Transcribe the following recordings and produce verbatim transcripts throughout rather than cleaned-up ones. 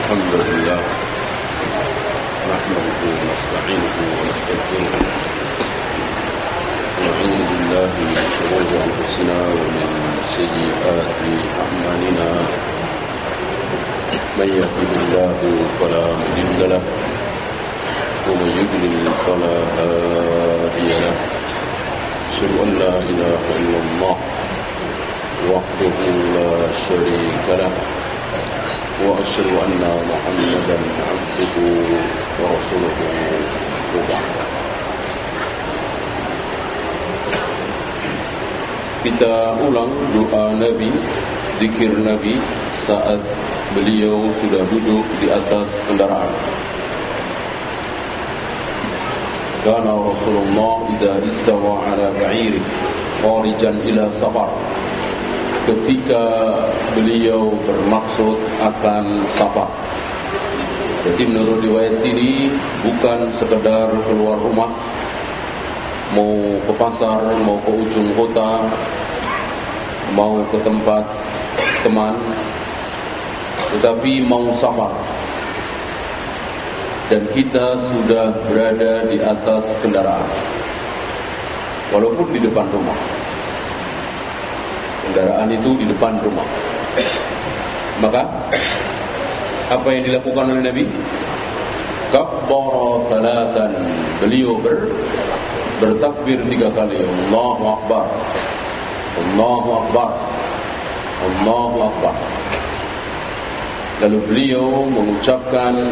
الحمد لله نحمده ونستعينه ونستغفره ونعوذ بالله من شرور أنفسنا ومن سيئات أعمالنا من يهده الله فلا مضل له ومن يضلل فلا هادي له أشهد أن لا إله إلا الله وحده لا شريك له وأشهد أن محمدا عبده ورسوله وبعد. Kita ulang doa Nabi, zikir Nabi saat beliau sudah duduk di atas kendaraan. Kana Rasulullah idza istawa ala ba'irih kharijan ila safar. Ketika beliau bermaksud akan safar. Jadi menurut riwayat ini bukan sekedar keluar rumah, mau ke pasar, mau ke ujung kota, mau ke tempat teman, tetapi mau safar. Dan kita sudah berada di atas kendaraan, walaupun di depan rumah. Kendaraan itu di depan rumah. Maka apa yang dilakukan oleh Nabi? Kabbara thalathan. Beliau ber, bertakbir tiga kali. Allahu Akbar, Allahu Akbar, Allahu Akbar. Lalu beliau mengucapkan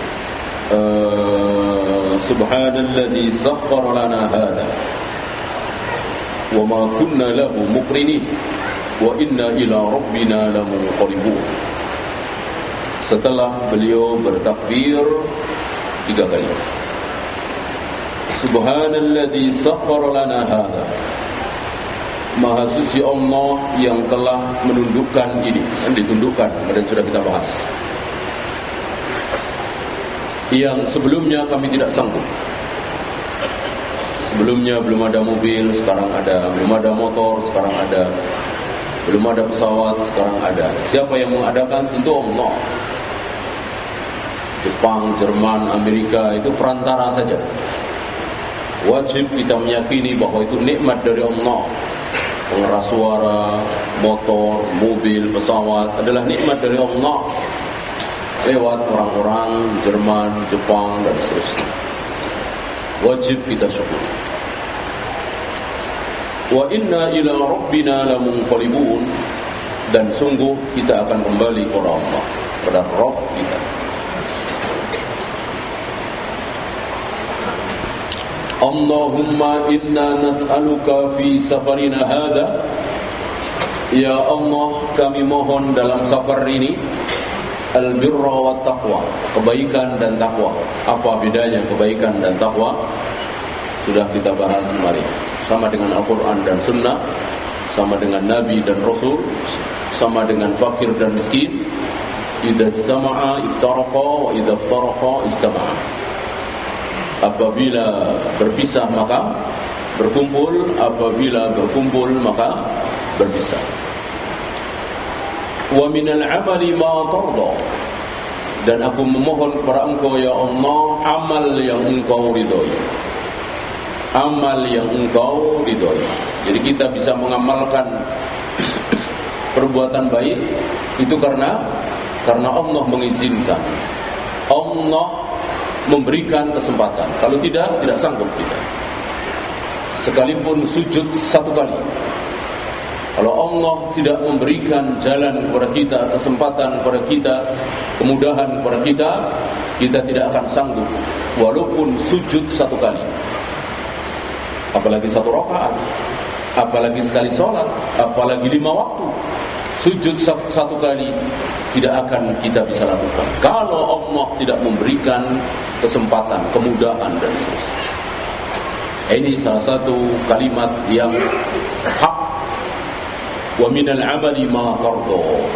uh, Subhanalladzi sakhkhara lana hadza wa ma kunna lahu muqrinin wa inna ila rabbina lamunqalibun. Setelah beliau bertakbir tiga kali, Subhanalladzi sakhkhara lana hadza, Maha suci Allah yang telah menundukkan ini, yang ditundukkan, dan sudah kita bahas. Yang sebelumnya kami tidak sanggup. Sebelumnya belum ada mobil, sekarang ada. Belum ada motor, sekarang ada. Belum ada pesawat, sekarang ada. Siapa yang mengadakan? Tentu Allah. Jepang, Jerman, Amerika itu perantara saja. Wajib kita meyakini bahwa itu nikmat dari Allah. Pengeras suara, motor, mobil, pesawat adalah nikmat dari Allah lewat orang-orang Jerman, Jepang, dan seterusnya. Wajib kita syukuri. Wa inna ila rabbina lamunqalibun, dan sungguh kita akan kembali kepada Allah, kepada Rabb kita. Allahumma inna nas'aluka fi safarina hadha, ya Allah, kami mohon dalam safar ini al-birra wa taqwa, kebaikan dan takwa. Apa bedanya kebaikan dan takwa? Sudah kita bahas kemarin. Sama dengan Al-Quran dan Sunnah, sama dengan Nabi dan Rasul, sama dengan fakir dan miskin. Idza ijtama'a iftaraqa wa idza iftaraqa istama'a. Apabila berpisah maka berkumpul, apabila berkumpul maka berpisah. Wa minal amali ma tarda, dan aku memohon kepada Engkau ya Allah amal yang Engkau ridhoi, amal yang Engkau ridhoi. Jadi kita bisa mengamalkan perbuatan baik itu karena karena Allah mengizinkan, Allah memberikan kesempatan. Kalau tidak, tidak sanggup kita. Sekalipun sujud satu kali, kalau Allah tidak memberikan jalan kepada kita, kesempatan kepada kita, kemudahan kepada kita, kita tidak akan sanggup walaupun sujud satu kali. Apalagi satu rakaat, apalagi sekali sholat, apalagi lima waktu. Sujud satu kali tidak akan kita bisa lakukan kalau Allah tidak memberikan kesempatan, kemudahan, dan seterusnya. Ini salah satu kalimat yang hak. Wa minal amali ma tarda,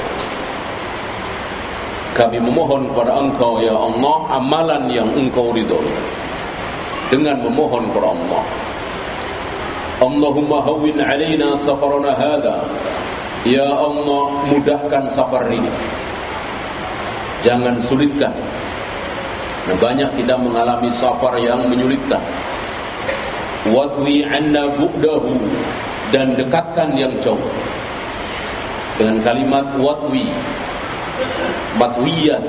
kami memohon kepada Engkau ya Allah amalan yang Engkau ridhoi. Dengan memohon kepada Allah, Allahumma hawwin alaina safarana hadha, ya Allah mudahkan safar ini. Jangan sulitkan. Nah, banyak kita mengalami safar yang menyulitkan. Wadwi anna bu'dahu, dan dekatkan yang jauh dengan kalimat wadwi, batwiyat.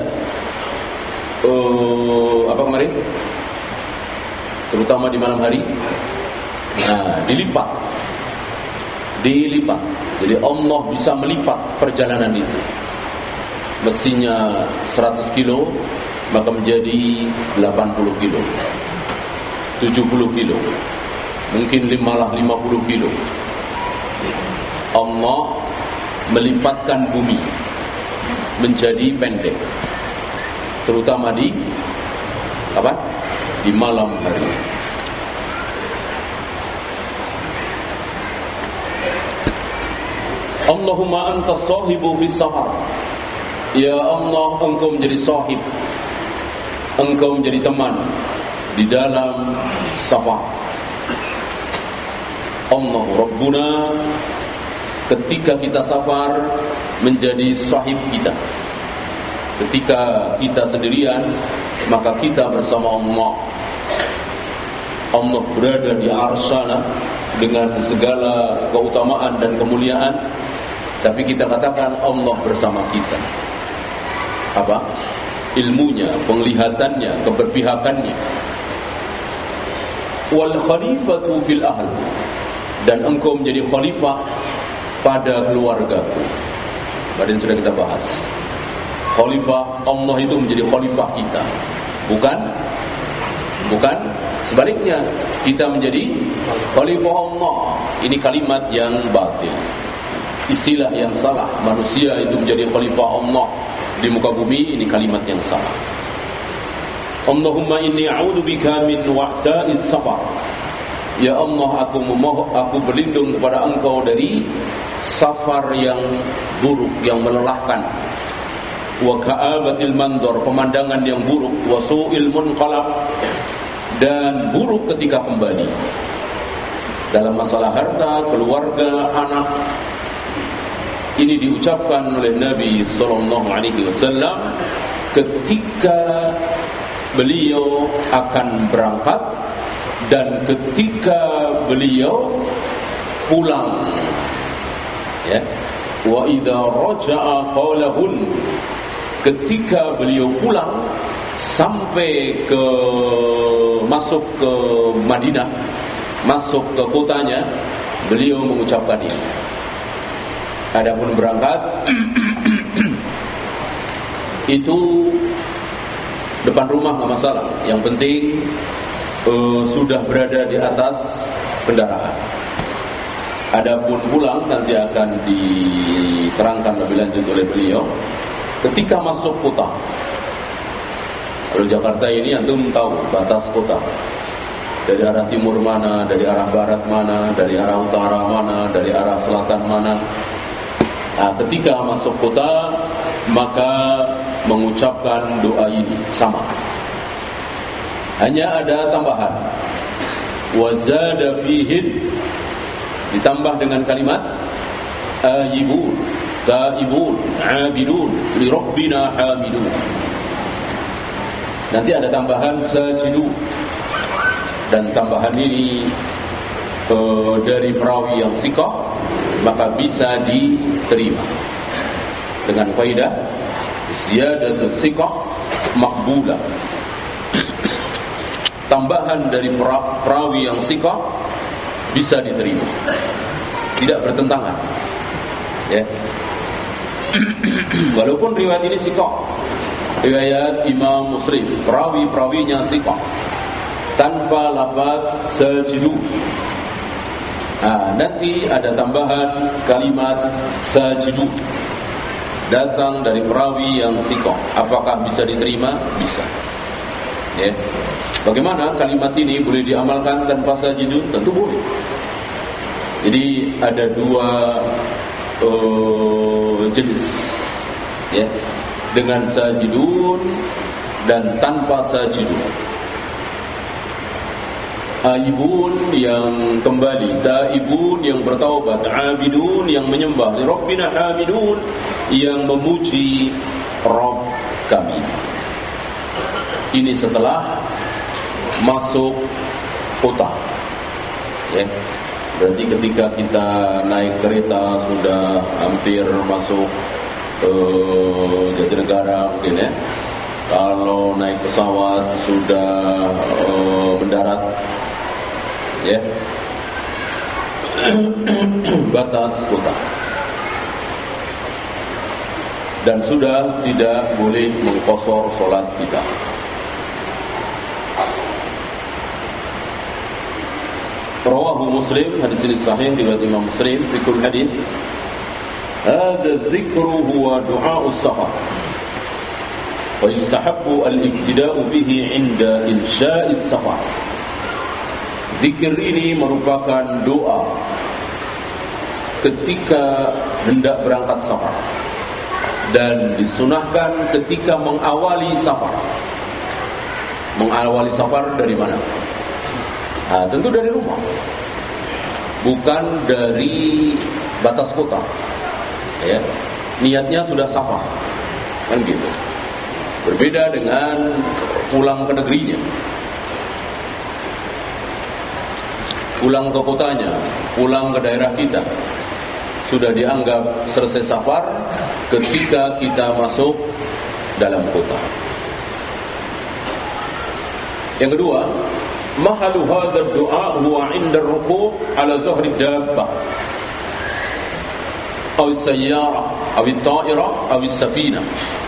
Uh, apa kemarin? Terutama di malam hari. Nah, dilipat, dilipat. Jadi Allah bisa melipat perjalanan itu. Mestinya seratus kilo, maka menjadi delapan puluh kilo, tujuh puluh kilo, mungkin malah lima puluh kilo. Allah melipatkan bumi menjadi pendek, terutama di apa? Di malam hari. Allahumma antas sahibu fis safar. Ya Allah, Engkau menjadi sahib, Engkau menjadi teman di dalam safar. Allah Rabbuna, ketika kita safar, menjadi sahib kita. Ketika kita sendirian, maka kita bersama Allah. Allah berada di arsy-Nya dengan segala keutamaan dan kemuliaan, tapi kita katakan Allah bersama kita. Apa? Ilmunya, penglihatannya, keberpihakannya. Wal khalifatu fil ahl, dan engkau menjadi khalifah pada keluargaku. Tadi sudah kita bahas. Khalifah Allah itu menjadi khalifah kita, bukan bukan sebaliknya, kita menjadi khalifah Allah. Ini kalimat yang batil, istilah yang salah. Manusia itu menjadi khalifah Allah di muka bumi, ini kalimat yang salah. Allahumma inni a'udzubika min wa'sa'is safar. Ya Allah, aku memohon, aku berlindung kepada Engkau dari safar yang buruk, yang melelahkan. Wa ka'abatil mandor, pemandangan yang buruk. Wa su'il munqalab, dan buruk ketika kembali. Dalam masalah harta, keluarga, anak, ini diucapkan oleh Nabi sallallahu alaihi wasallam ketika beliau akan berangkat dan ketika beliau pulang. Ya. Wa idza raja'a qalahun, ketika beliau pulang sampai ke masuk ke Madinah, masuk ke kotanya, beliau mengucapkan ini. Adapun berangkat itu depan rumah nggak masalah. Yang penting uh, sudah berada di atas kendaraan. Adapun pulang nanti akan diterangkan lebih lanjut oleh beliau ketika masuk kota. Kalau Jakarta ini antum tahu batas kota. Dari arah timur mana, dari arah barat mana, dari arah utara mana, dari arah selatan mana. Nah, ketika masuk kota, maka mengucapkan doa ini sama. Hanya ada tambahan. Wazada fihin, ditambah dengan kalimat ayibun, taibun, abidun, li rabbina hamidun. Nanti ada tambahan sajidu, dan tambahan ini uh, dari perawi yang siqah, maka bisa diterima dengan kaidah ziyadatus siqah maqbulah. Tambahan dari perawi yang siqah bisa diterima, tidak bertentangan, ya. Walaupun riwayat ini siqah, riwayat Imam Muslim, perawi-perawinya siqah, tanpa lafaz sajidu. Nah, nanti ada tambahan kalimat sajidu datang dari perawi yang siqah. Apakah bisa diterima? Bisa. Ya. Bagaimana kalimat ini boleh diamalkan tanpa sajidu? Tentu boleh. Jadi ada dua uh, jenis, ya, dengan sajidun dan tanpa sajidun. Aibun yang kembali, taibun yang bertaubat, abidun yang menyembah, li rabbina hamidun yang memuji Rabb kami. Ini setelah masuk kota, ya. Berarti ketika kita naik kereta sudah hampir masuk uh, Jatinegara mungkin, ya. Kalau naik pesawat sudah uh, mendarat, ya, batas kota. Dan sudah tidak boleh mengqasar solat kita. Rawahu Muslim, hadis ini sahih riwayat Imam Muslim. Fikul hadis, hadza dzikru huwa du'a'us safar. Wa yustahabbu al-ibtida'u bihi 'inda insya'is safar. Zikir ini merupakan doa ketika hendak berangkat safar dan disunahkan ketika mengawali safar. Mengawali safar dari mana? Nah, tentu dari rumah, bukan dari batas kota, ya. Niatnya sudah safar, kan gitu. Berbeda dengan pulang ke negerinya, pulang ke kotanya, pulang ke daerah kita, sudah dianggap selesai safar ketika kita masuk dalam kota. Yang kedua, mahalu hadha ad-du'a huwa 'inda ar-ruku' ala dhahri ad-dabbah aw as-sayyarah aw at-ta'irah aw as-safinah.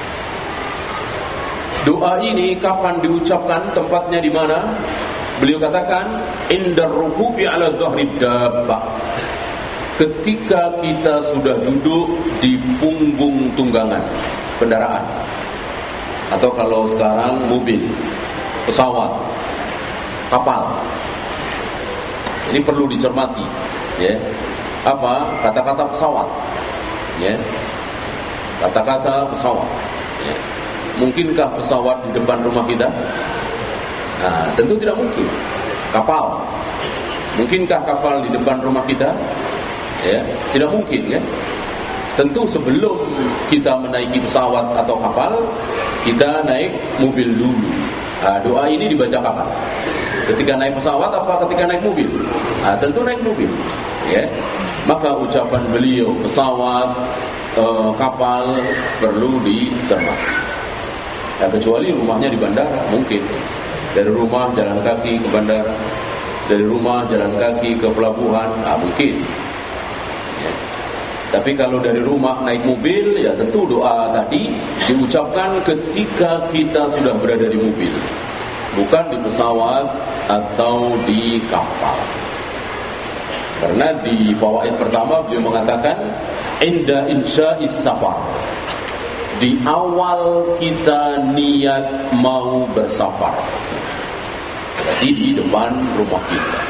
Doa ini kapan diucapkan, tempatnya di mana? Beliau katakan 'inda ar-ruku' ala dhahri ad-dabbah. Ketika kita sudah duduk di punggung tunggangan kendaraan, atau kalau sekarang mobil, pesawat, kapal. Ini perlu dicermati, ya. Apa kata-kata pesawat, ya. Kata-kata pesawat, ya. Mungkinkah pesawat di depan rumah kita? Nah, tentu tidak mungkin. Kapal, mungkinkah kapal di depan rumah kita? Ya, tidak mungkin, kan? Tentu sebelum kita menaiki pesawat atau kapal, kita naik mobil dulu. Nah, doa ini dibaca kapan? Ketika naik pesawat apa ketika naik mobil? Nah, tentu naik mobil, ya. Maka ucapan beliau pesawat, eh, kapal perlu dicermati. Ya, kecuali rumahnya di bandara, mungkin dari rumah jalan kaki ke bandara, dari rumah jalan kaki ke pelabuhan, nah, mungkin. Ya. Tapi kalau dari rumah naik mobil, ya tentu doa tadi diucapkan ketika kita sudah berada di mobil, bukan di pesawat atau di kapal. Karena di fawaid pertama beliau mengatakan inda insya'is safar, di awal kita niat mau bersafar, berarti di depan rumah kita.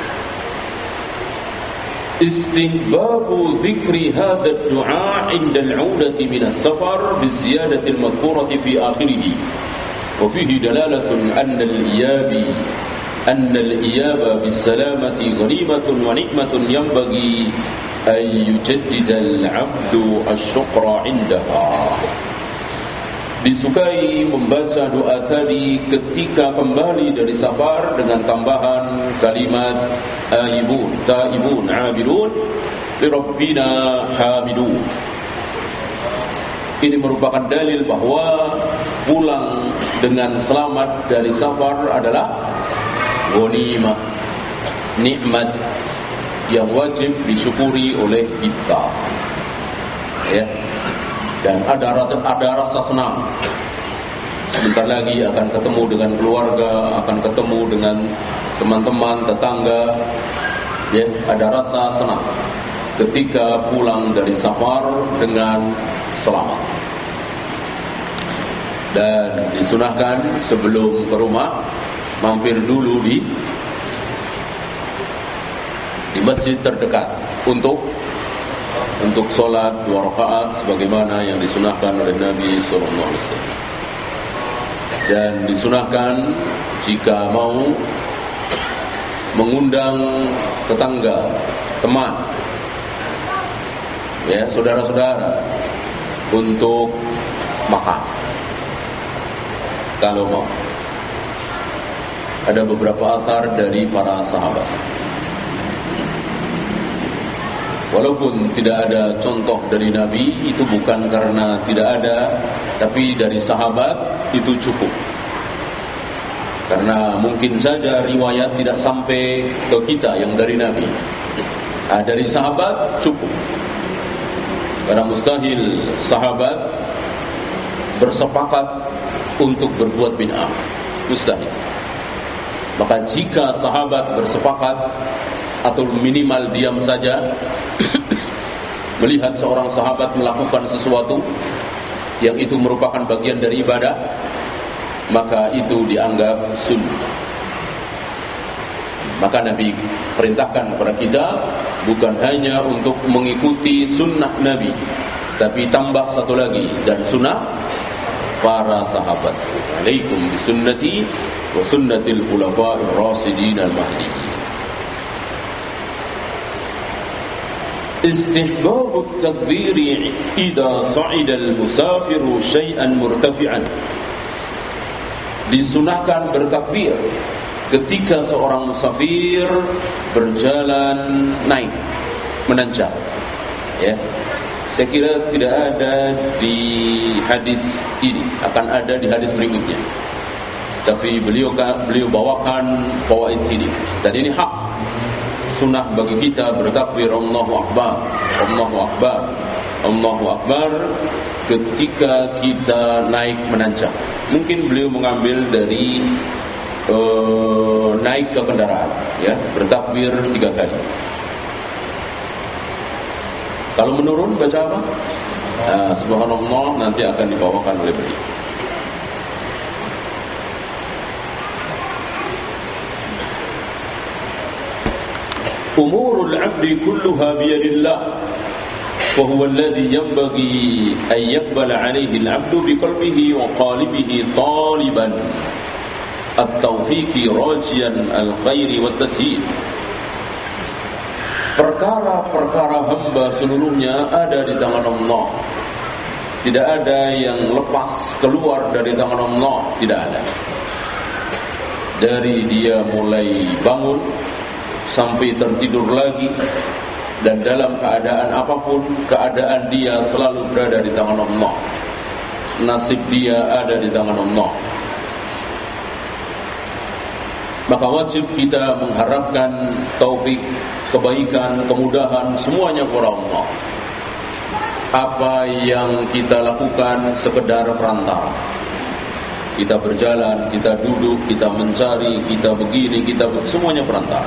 Istihbabu dzikri hadha ad-du'a 'inda al-'udati min as-safar bi-ziyadati al-madhkurati fi akhirih. وفيه دلالة أن الإياب أن الإياب بالسلامة غنيمة ونعمة ينبغي أن يجدد العبد الشكر عندها. Disukai membaca doa tadi ketika kembali dari safar dengan tambahan kalimat aibun, taibun, abidun, li rabbina hamidun. Ini merupakan dalil bahwa pulang dengan selamat dari safar adalah ghanimah, nikmat yang wajib disyukuri oleh kita, ya. Dan ada ada rasa senang. Sebentar lagi akan ketemu dengan keluarga, akan ketemu dengan teman-teman, tetangga, ya. Ada rasa senang ketika pulang dari safar dengan selamat. Dan disunahkan sebelum ke rumah mampir dulu di di masjid terdekat untuk untuk sholat dua rakaat sebagaimana yang disunahkan oleh Nabi sallallahu alaihi wasallam. Dan disunahkan jika mau mengundang tetangga, teman, ya, saudara-saudara untuk makan. kalau mau. Ada beberapa asar dari para sahabat. Walaupun tidak ada contoh dari Nabi, itu bukan karena tidak ada, tapi dari sahabat itu cukup. Karena mungkin saja riwayat tidak sampai ke kita yang dari Nabi. Nah, dari sahabat cukup. Karena mustahil sahabat bersepakat untuk berbuat bid'ah. Mustahil. Maka jika sahabat bersepakat atau minimal diam saja melihat seorang sahabat melakukan sesuatu yang itu merupakan bagian dari ibadah, maka itu dianggap sunnah. Maka Nabi perintahkan kepada kita bukan hanya untuk mengikuti sunnah Nabi, tapi tambah satu lagi, dan sunnah para sahabat. Alaikum bisunnati wa sunnatil khulafa'ir rasyidin al-mahdiyyin. استحباب التكبير إذا صعد المسافر شيئا مرتفعا. Disunahkan bertakbir ketika seorang musafir berjalan naik, menanjak. Ya, saya kira tidak ada di hadis ini, akan ada di hadis berikutnya. Tapi beliau beliau bawakan fawaid ini, dan ini hak. Sunnah bagi kita bertakbir Allahu Akbar, Allahu Akbar, Allahu Akbar ketika kita naik menanjak. Mungkin beliau mengambil dari uh, naik ke kendaraan, ya, bertakbir tiga kali. Kalau menurun baca apa? Uh, Subhanallah, nanti akan dibawakan oleh beliau. Umurul 'abdi kulluha biyadillah wa huwa alladhi yanbaghi an yaqbala 'alayhi al-'abdu biqalbihi wa qalibihi taliban at-tawfiqi rajiyan al-khairi wat-tasheel. Perkara-perkara hamba seluruhnya ada di tangan Allah. Tidak ada yang lepas keluar dari tangan Allah, tidak ada. Dari dia mulai bangun sampai tertidur lagi, dan dalam keadaan apapun, keadaan dia selalu berada di tangan Allah. Nasib dia ada di tangan Allah. Maka wajib kita mengharapkan taufik, kebaikan, kemudahan, semuanya kepada Allah. Apa yang kita lakukan sekedar perantara. Kita berjalan, kita duduk, kita mencari, kita begini, kita be- semuanya perantara.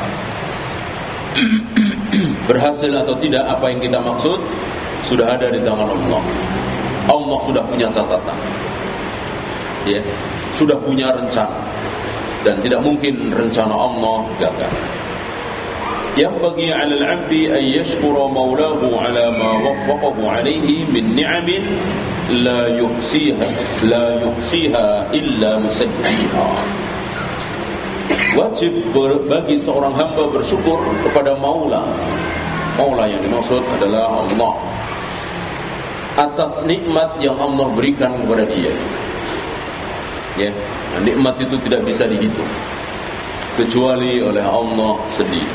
Berhasil atau tidak apa yang kita maksud sudah ada di tangan Allah. Allah sudah punya catatan, ya, sudah punya rencana, dan tidak mungkin rencana Allah gagal. Yang bagi 'alal 'abdi an yashkura maulahu 'ala ma waffaqahu 'alaihi min ni'amin la yuhsiha la yuhsiha illa musaddiha. Wajib bagi seorang hamba bersyukur kepada Maula. Maula yang dimaksud adalah Allah, atas nikmat yang Allah berikan kepada dia. Ya, nikmat itu tidak bisa dihitung kecuali oleh Allah sendiri.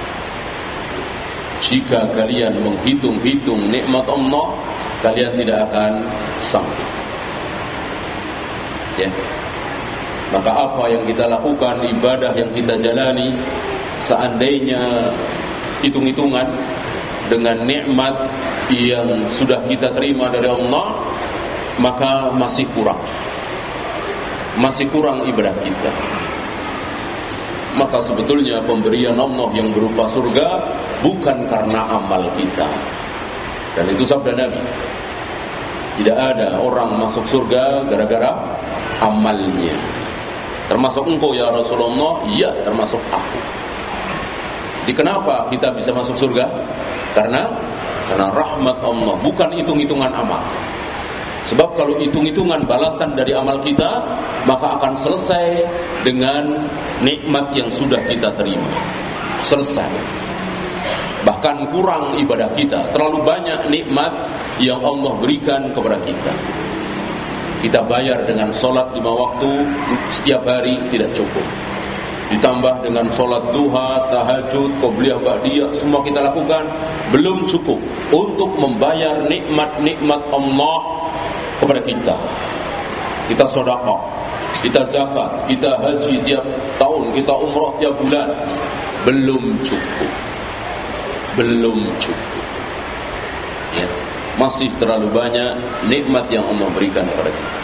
Jika kalian menghitung-hitung nikmat Allah, kalian tidak akan sanggup. Ya. Maka apa yang kita lakukan, ibadah yang kita jalani, seandainya hitung-hitungan dengan nikmat yang sudah kita terima dari Allah, maka masih kurang. Masih kurang ibadah kita. Maka sebetulnya pemberian Allah yang berupa surga bukan karena amal kita. Dan itu sabda Nabi. Tidak ada orang masuk surga gara-gara amalnya. Termasuk engkau ya Rasulullah? Iya, termasuk aku. Jadi kenapa kita bisa masuk surga? Karena karena rahmat Allah, bukan hitung-hitungan amal. Sebab kalau hitung-hitungan balasan dari amal kita, maka akan selesai dengan nikmat yang sudah kita terima. Selesai. Bahkan kurang ibadah kita. Terlalu banyak nikmat yang Allah berikan kepada kita. Kita bayar dengan sholat lima waktu setiap hari tidak cukup. Ditambah dengan sholat duha, tahajud, qobliyah, ba'diyah, semua kita lakukan, belum cukup untuk membayar nikmat-nikmat Allah kepada kita. Kita sedekah, kita zakat, kita haji tiap tahun, kita umrah tiap bulan, belum cukup. Belum cukup. Ya, masih terlalu banyak nikmat yang Allah berikan kepada kita.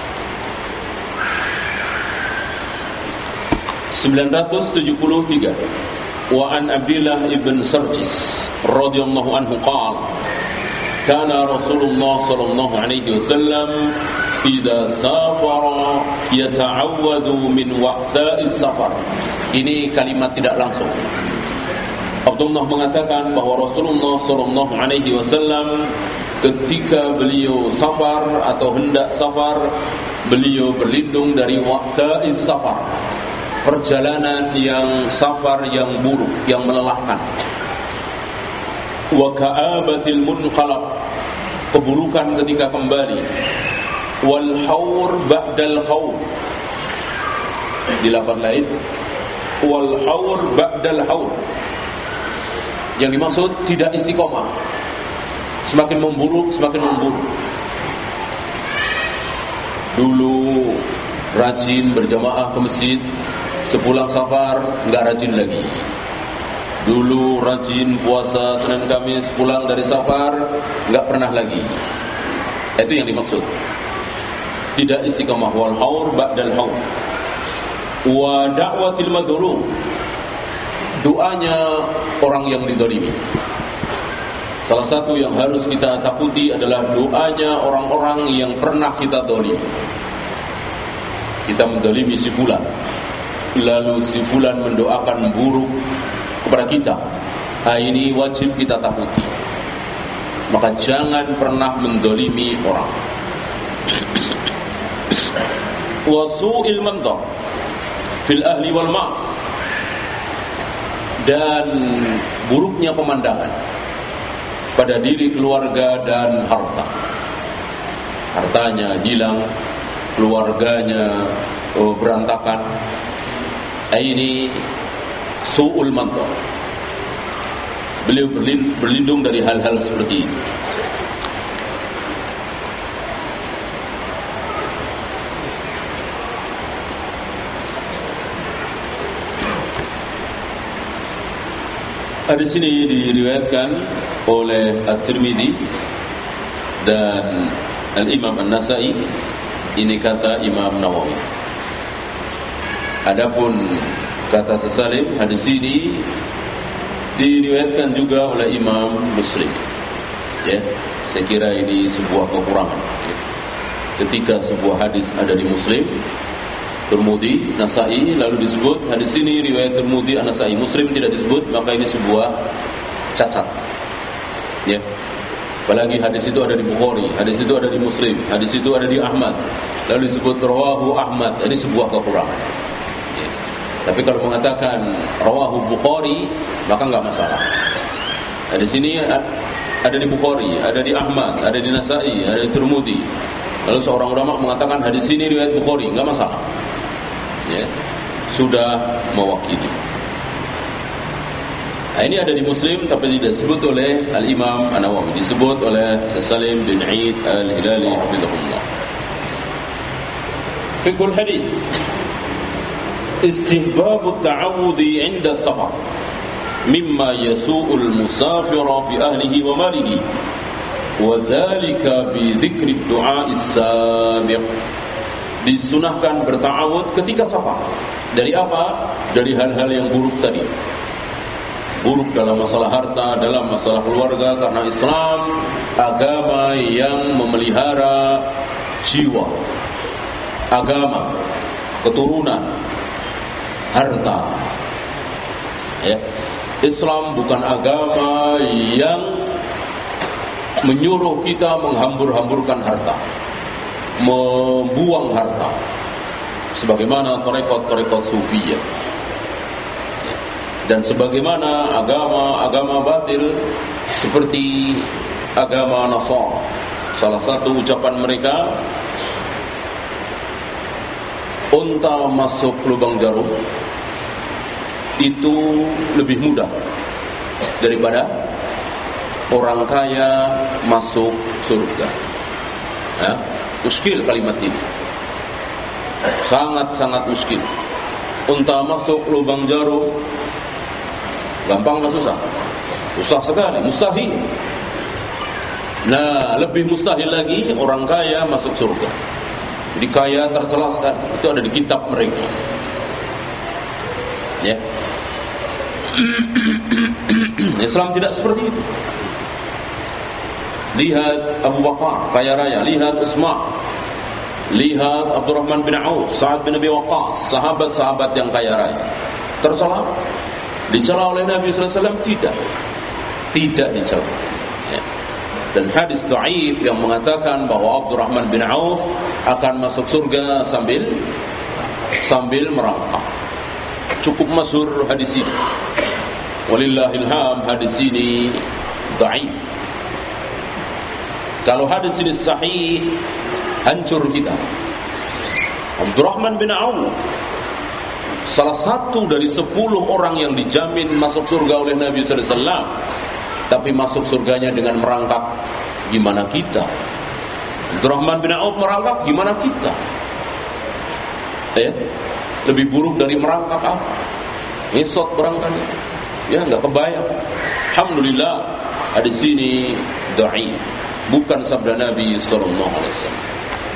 sembilan ratus tujuh puluh tiga Wa an Abdullah ibn Sarjis radhiyallahu anhu qala kana Rasulullah sallallahu alaihi wasallam idza safara yata'awwadu min wa'tha'is safar. Ini kalimat tidak langsung. Abdullah mengatakan bahwa Rasulullah sallallahu alaihi wasallam ketika beliau safar atau hendak safar, beliau berlindung dari wa'tha'is safar, perjalanan yang safar yang buruk, yang melelahkan. Wa ka'abatil munqalab, keburukan ketika kembali. Wal haur ba'dal qaum, di lafaz lain wal haur ba'dal haur, yang dimaksud tidak istiqomah, semakin memburuk semakin memburuk. Dulu rajin berjamaah ke masjid, sepulang safar enggak rajin lagi. Dulu rajin puasa Senin Kamis, pulang dari safar enggak pernah lagi. Itu yang dimaksud tidak istiqamah. Wal haur ba'dal haur. Wa da'watil madlum, doanya orang yang dizalimi. Salah satu yang harus kita takuti adalah doanya orang-orang yang pernah kita zalimi. Kita menzalimi si fulan, lalu si fulan mendoakan buruk kepada kita. Nah, ini wajib kita takuti. Maka jangan pernah menzalimi orang. Wa su'il manzar fil ahli wal ma', dan buruknya pemandangan pada diri keluarga dan harta. Hartanya hilang, keluarganya oh, berantakan. Ini su'ul manzar. Beliau berlindung dari hal-hal seperti ini. Hadis ini diriwayatkan oleh At-Tirmidzi dan Al-Imam An-Nasa'i. Ini kata Imam Nawawi. Adapun kata Salim, hadis ini diriwayatkan juga oleh Imam Muslim. Ya, saya kira ini sebuah kekurangan. Ketika sebuah hadis ada di Muslim, Tirmidzi, Nasa'i, lalu disebut hadis ini riwayat Tirmidzi, An-Nasa'i, Muslim tidak disebut, maka ini sebuah cacat. Ya. Apalagi hadis itu ada di Bukhari, hadis itu ada di Muslim, hadis itu ada di Ahmad, lalu disebut rawahu Ahmad, ini sebuah kekurangan. Ya. Tapi kalau mengatakan rawahu Bukhari, maka enggak masalah. Hadis ini ada di Bukhari, ada di Ahmad, ada di Nasa'i, ada di Tirmidzi. Lalu seorang ulama mengatakan hadis ini riwayat Bukhari, enggak masalah. Ya, sudah mewakili. Nah, ini ada di Muslim tapi tidak disebut oleh Al-Imam An-Nawawi, disebut oleh Salim bin Eid Al-Hilali hafizahullah. Fiqhul hadis. Istihbab at-ta'awudi 'inda as-safar mimma yasu'ul musafira fi ahlihi wa malihi, wa dhalika bi dzikri ad-du'a as-sabiq. Disunahkan berta'awud ketika safar. Dari apa? Dari hal-hal yang buruk tadi. Buruk dalam masalah harta, dalam masalah keluarga, karena Islam agama yang memelihara jiwa, agama, keturunan, harta. Ya. Islam bukan agama yang menyuruh kita menghambur-hamburkan harta, membuang harta, sebagaimana tarekat-tarekat sufiyah, dan sebagaimana agama-agama batil seperti agama Nasara. Salah satu ucapan mereka, unta masuk lubang jarum itu lebih mudah daripada orang kaya masuk surga. Ya, muskil kalimat ini, sangat-sangat muskil. Unta masuk lubang jarum gampang atau susah? Susah sekali, mustahil. Nah, lebih mustahil lagi orang kaya masuk surga. Jadi kaya tercelaskan, itu ada di kitab mereka. Ya. Islam tidak seperti itu. Lihat Abu Bakar kaya raya, lihat Utsman, lihat Abdurrahman bin Auf, Sa'ad bin Abi Waqqas, sahabat-sahabat yang kaya raya. Tercela? Dicela oleh Nabi sallallahu alaihi wasallam? Tidak. Tidak dicela. Ya. Dan hadis dhaif yang mengatakan bahwa Abdurrahman bin Auf akan masuk surga sambil sambil merangkak. Cukup masyhur hadis ini. Walillahil hamd, hadis ini dhaif. Kalau hadis ini sahih, hancur kita. Abdurrahman bin Auf, salah satu dari sepuluh orang yang dijamin masuk surga oleh Nabi sallallahu alaihi wasallam, tapi masuk surganya dengan merangkak. Gimana kita? Abdurrahman bin Auf merangkak, gimana kita? Eh, lebih buruk dari merangkak apa? Ngesot barangkali. Ya, enggak kebayang. Alhamdulillah, hadis ini dhaif, bukan sabda Nabi sallallahu alaihi wasallam.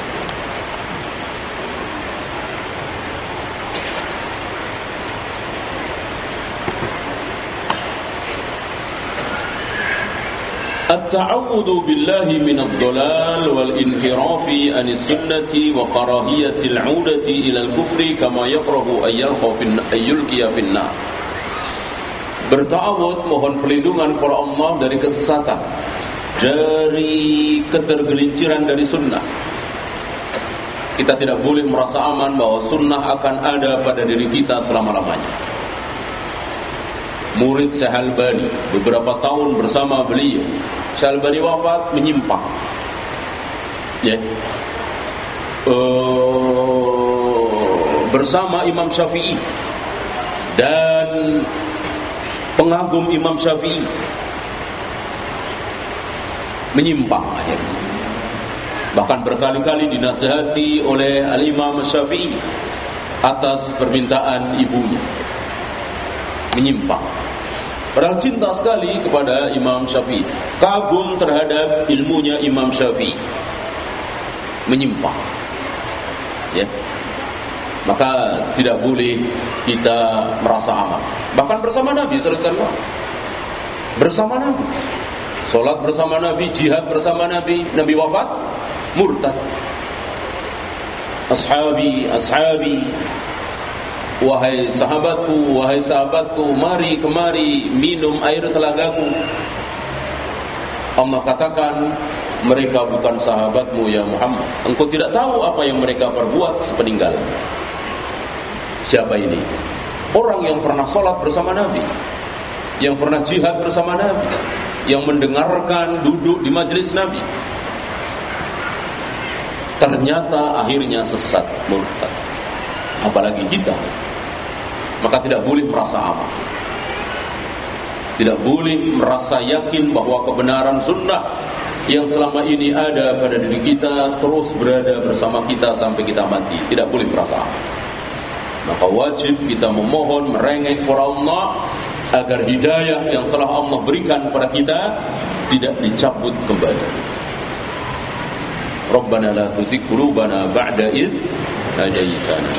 At-ta'awudhu billahi minad dhalal wal inhirafi anis sunnati wa karahiyatil 'udati ilal kufri kama yakrahu ayyalqa fin ayyulqiya fin nar. Berta'awud, mohon perlindungan kepada Allah dari kesesatan, dari ketergelinciran dari sunnah. Kita tidak boleh merasa aman bahwa sunnah akan ada pada diri kita selama-lamanya. Murid Syekh Albani, beberapa tahun bersama beliau, Syekh Albani wafat menyimpang. Ya. Uh, bersama Imam Syafi'i dan pengagum Imam Syafi'i, menyimpang akhirnya. Bahkan berkali-kali dinasihati oleh Al-Imam Syafi'i atas permintaan ibunya. Menyimpang. Padahal cinta sekali kepada Imam Syafi'i, kagum terhadap ilmunya Imam Syafi'i. Menyimpang. Ya. Maka tidak boleh kita merasa aman. Bahkan bersama Nabi sallallahu alaihi wasallam. Bersama Nabi. Salat bersama Nabi, jihad bersama Nabi, Nabi wafat, murtad. Ashabi, ashabi, wahai sahabatku, wahai sahabatku, mari kemari minum air telagaku. Allah katakan, mereka bukan sahabatmu ya Muhammad. Engkau tidak tahu apa yang mereka perbuat sepeninggalan. Siapa ini? Orang yang pernah salat bersama Nabi, yang pernah jihad bersama Nabi, yang mendengarkan duduk di majelis Nabi. Ternyata akhirnya sesat, murtad. Apalagi kita. Maka tidak boleh merasa aman. Tidak boleh merasa yakin bahwa kebenaran sunnah yang selama ini ada pada diri kita terus berada bersama kita sampai kita mati. Tidak boleh merasa aman. Maka wajib kita memohon, merengek kepada Allah agar hidayah yang telah Allah berikan kepada kita tidak dicabut kembali. Rabbana la tuzigh qulubana ba'da idh hadaitana.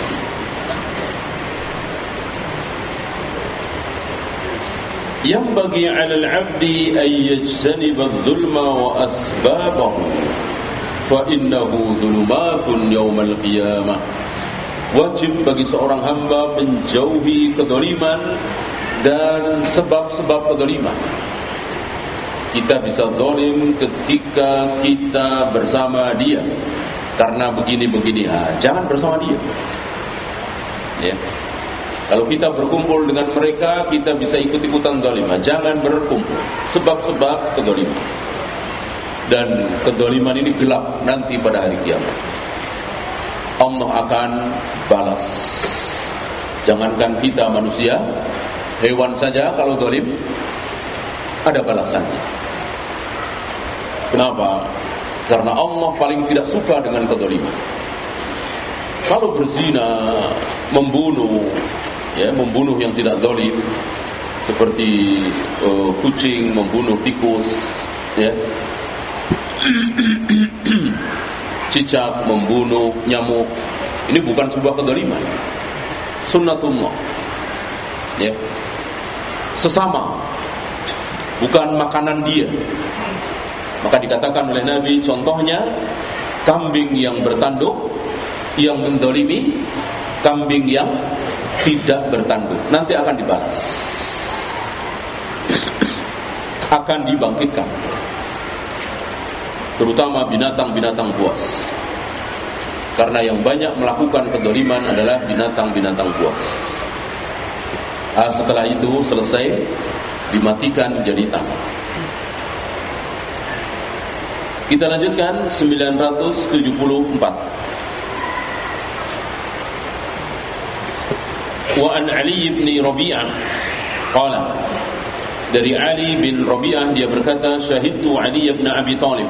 Yanbaghi 'alal 'abdi an yajtaniba adh-dhulma wa asbabahu fa innahu dhulumatun yaumal qiyamah. Wajib bagi seorang hamba menjauhi kezaliman dan sebab-sebab kezaliman. Kita bisa zalim ketika kita bersama dia karena begini-begini. Ha, jangan bersama dia. Ya. Kalau kita berkumpul dengan mereka, kita bisa ikut-ikutan zalim. Jangan berkumpul. Sebab-sebab kezaliman. Dan kezaliman ini gelap nanti pada hari kiamat. Allah akan balas. Jangankan kita manusia, hewan saja kalau zalim ada balasannya. Kenapa? Karena Allah paling tidak suka dengan kezaliman. Kalau berzina, membunuh, ya, membunuh yang tidak zalim, seperti uh, kucing membunuh tikus, ya, cicak membunuh nyamuk, ini bukan sebuah kezaliman, sunnatullah, ya, sesama, bukan makanan dia. Maka dikatakan oleh Nabi, contohnya kambing yang bertanduk yang menzalimi kambing yang tidak bertanduk, nanti akan dibalas, akan dibangkitkan, terutama binatang-binatang buas. Karena yang banyak melakukan kezaliman adalah binatang-binatang buas. Ah, setelah itu selesai, dimatikan jadi tanah. Kita lanjutkan sembilan ratus tujuh puluh empat. Wa an Ali bin Rabi'ah qala, dari Ali bin Rabi'ah dia berkata, syahidtu Ali bin Abi Thalib,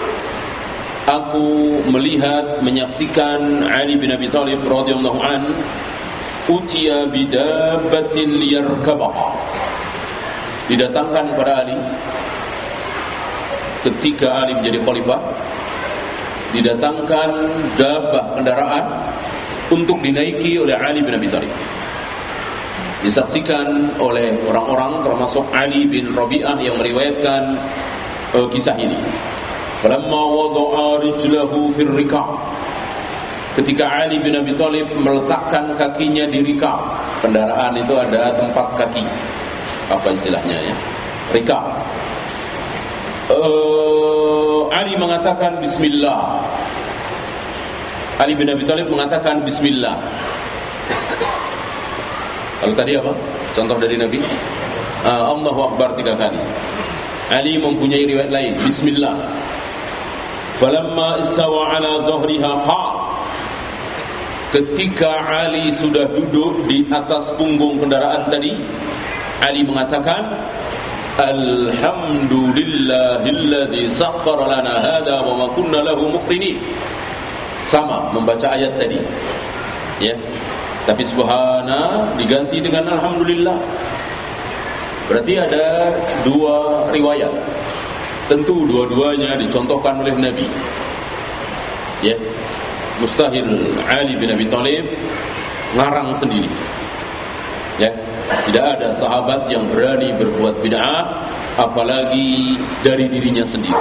aku melihat, menyaksikan Ali bin Abi Thalib radhiyallahu an utiya bidabbatin liyarkabaha, didatangkan kepada Ali ketika Ali menjadi khalifah, didatangkan dabah, kendaraan untuk dinaiki oleh Ali bin Abi Thalib. Disaksikan oleh orang-orang termasuk Ali bin Rabi'ah yang meriwayatkan uh, kisah ini. Falamma wada'a rijlahu fir rikab, ketika Ali bin Abi Thalib meletakkan kakinya di rikab, kendaraan itu ada tempat kaki, apa istilahnya ya, rikab. Uh, Ali mengatakan bismillah. Ali bin Abi Thalib mengatakan bismillah. Kalau tadi apa? Contoh dari Nabi, uh, Allahu Akbar tiga kali. Ali mempunyai riwayat lain, bismillah. Falamma istawa ala dhahriha qa, ketika Ali sudah duduk di atas punggung kendaraan tadi, Ali mengatakan alhamdulillahilladzi sakhkhara lana hadza wa ma kunna lahu muqrinin. Sama membaca ayat tadi, ya, tapi subhana diganti dengan alhamdulillah. Berarti ada dua riwayat. Tentu dua-duanya dicontohkan oleh Nabi, ya. Mustahil Ali bin Abi Thalib ngarang sendiri, ya. Tidak ada sahabat yang berani berbuat bid'ah, apalagi dari dirinya sendiri.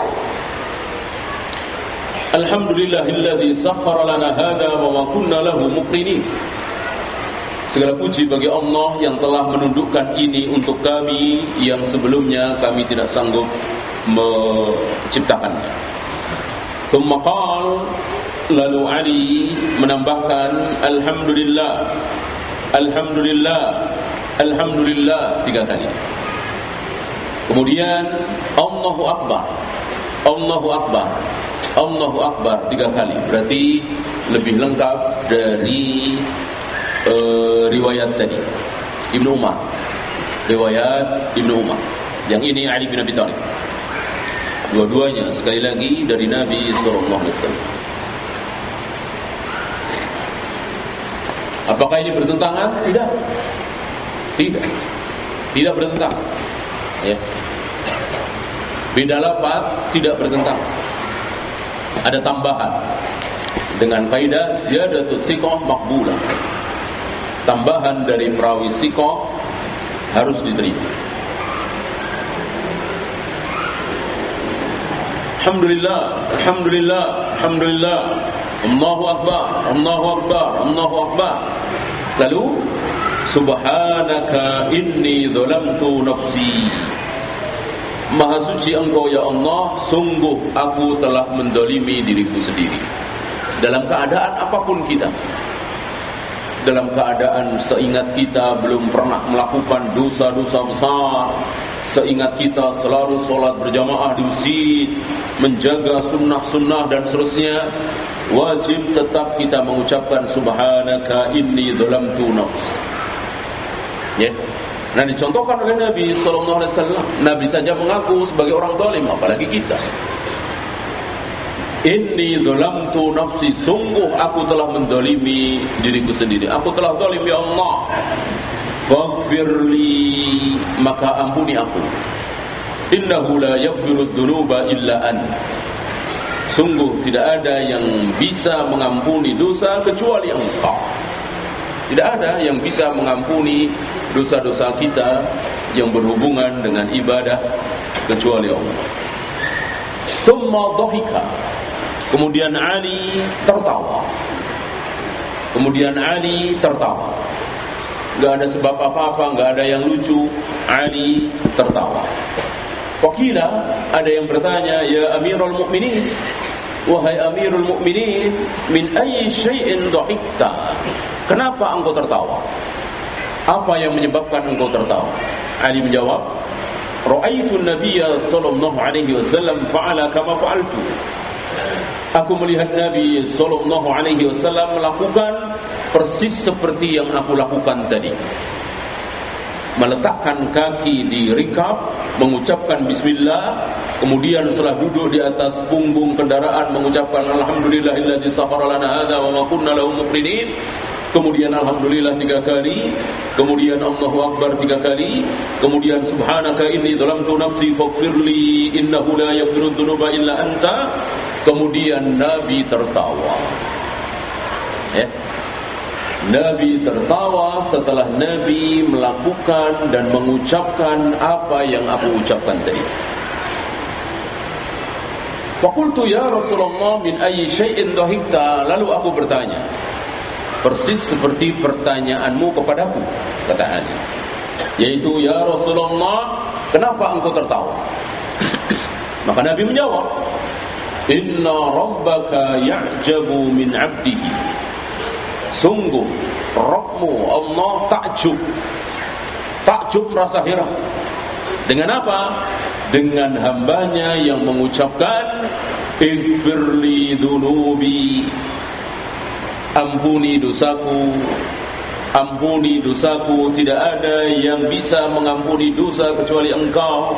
Alhamdulillahilladzi sakhkhara lana hadza wa ma kunna lahu muqrinin. Segala puji bagi Allah yang telah menundukkan ini untuk kami yang sebelumnya kami tidak sanggup menciptakannya. Tsumma qala, lalu Ali menambahkan alhamdulillah, alhamdulillah, alhamdulillah tiga kali. Kemudian Allahu Akbar, Allahu Akbar, Allahu Akbar tiga kali. Berarti lebih lengkap dari uh, riwayat tadi Ibnu Umar, riwayat Ibnu Umar. Yang ini Ali bin Abi Thalib. Dua-duanya sekali lagi dari Nabi sallallahu alaihi wasallam. Apakah ini bertentangan? Tidak. Tidak. Tidak bertentangan. Ya. Beda lafaz tidak bertentangan. Ada tambahan dengan kaidah ziyadatus siqah maqbulah. Tambahan dari perawi siqah harus diterima. Alhamdulillah, alhamdulillah, alhamdulillah. Allahu Akbar, Allahu Akbar, Allahu Akbar. Lalu subhanaka inni zalamtu nafsi. Maha suci Engkau ya Allah, sungguh aku telah mendolimi diriku sendiri. Dalam keadaan apapun kita, dalam keadaan seingat kita belum pernah melakukan dosa-dosa besar, seingat kita selalu sholat berjamaah di masjid, menjaga sunnah-sunnah dan seterusnya, wajib tetap kita mengucapkan subhanaka inni zalamtu nafsi. Ya. Nah, dicontohkan oleh Nabi sallallahu alaihi wasallam. Nabi saja mengaku sebagai orang zalim, apalagi kita. Inni zalamtu nafsi, sungguh aku telah mendolimi diriku sendiri. Aku telah zalim, ya Allah. Faghfirli, maka ampuni aku. Innahu la yaghfiru dzunuba illa an. Sungguh tidak ada yang bisa mengampuni dosa kecuali Engkau. Tidak ada yang bisa mengampuni dosa-dosa kita yang berhubungan dengan ibadah kecuali Allah. Tsumma dhahika. Kemudian Ali tertawa. Kemudian Ali tertawa. Enggak ada sebab apa-apa, enggak ada yang lucu. Ali tertawa. Wakila, ada yang bertanya, ya Amirul Mukminin, wahai Amirul Mukminin, min ayyi syai'in dhahikta? Kenapa engkau tertawa? Apa yang menyebabkan engkau tertawa? Ali menjawab, ra'aitu an-nabiyya sallallahu alaihi wasallam fa'ala kama fa'altu. Aku melihat Nabi sallallahu alaihi wasallam melakukan persis seperti yang aku lakukan tadi. Meletakkan kaki di rikab, mengucapkan bismillah, kemudian setelah duduk di atas punggung kendaraan mengucapkan alhamdulillahilladzi sakhkhara lana hadza wa ma kunna lahu muqrinin. Kemudian alhamdulillah tiga kali, kemudian Allahu akbar tiga kali, kemudian subhanaka inni zalamtu nafsi faghfirli innahu la yaghfiru dzunuba illa anta. Kemudian Nabi tertawa. Ya. Nabi tertawa setelah Nabi melakukan dan mengucapkan apa yang aku ucapkan tadi. Faqultu ya Rasulullah min ayyi syai'in dhahikta? Lalu aku bertanya, persis seperti pertanyaanmu kepadaku, kata Ali, yaitu ya Rasulullah, kenapa engkau tertawa? Maka Nabi menjawab, inna rabbaka ya'jabu min 'abdihi. Sungguh Rabbmu Allah takjub. Takjub merasa heran. Dengan apa? Dengan hambanya yang mengucapkan ighfirli dzunubi, ampuni dosaku, ampuni dosaku. Tidak ada yang bisa mengampuni dosa kecuali Engkau.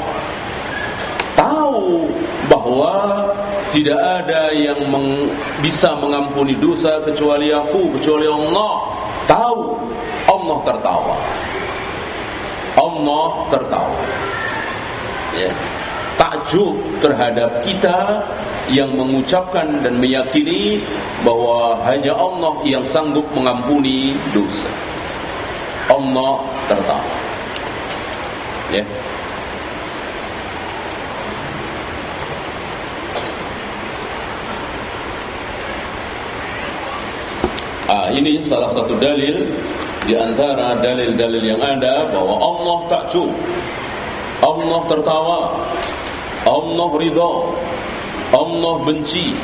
Tahu bahwa tidak ada yang meng, bisa mengampuni dosa kecuali aku, kecuali Allah. Tahu, Allah tertawa. Allah tertawa. Ya. Takjub terhadap kita yang mengucapkan dan meyakini bahwa hanya Allah yang sanggup mengampuni dosa. Allah tertawa. Ya. Ah, ini salah satu dalil di antara dalil-dalil yang ada bahwa Allah takjub, Allah tertawa, Allah ridha, Allah benci.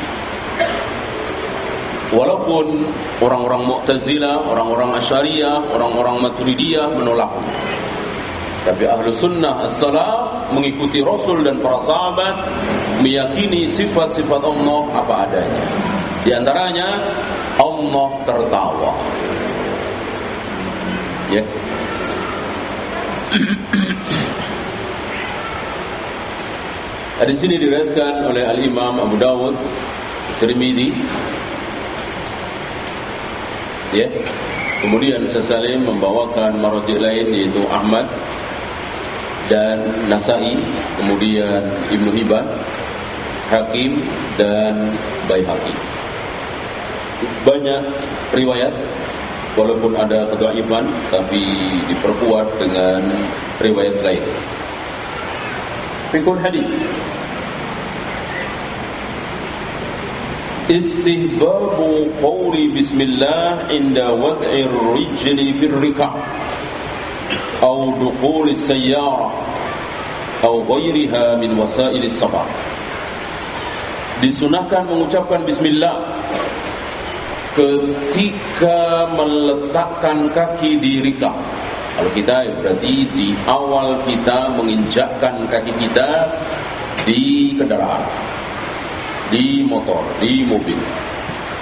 Walaupun orang-orang Mu'tazilah, orang-orang Asy'ariyah, orang-orang Maturidiyah menolaknya, tapi ahlu sunnah as-salaf mengikuti Rasul dan para sahabat, meyakini sifat-sifat Allah apa adanya. Di antaranya Allah tertawa. Ya. Di sini diriwayatkan oleh Al-Imam Abu Dawud, Tirmidzi. Ya. Kemudian Salim membawakan marji' lain yaitu Ahmad dan Nasa'i, kemudian Ibnu Hibban, Hakim dan Baihaqi. Banyak riwayat, walaupun ada kedhaifan, tapi diperkuat dengan riwayat lain. Fikul hadis. Istihbabu qawli bismillah inda wad'ir rijli fir rika' atau dukhul as-sayyarah atau ghairiha min wasail as-safar. Disunahkan mengucapkan bismillah ketika meletakkan kaki di rika. Kalau kita berarti di awal kita menginjakkan kaki kita di kendaraan, di motor, di mobil.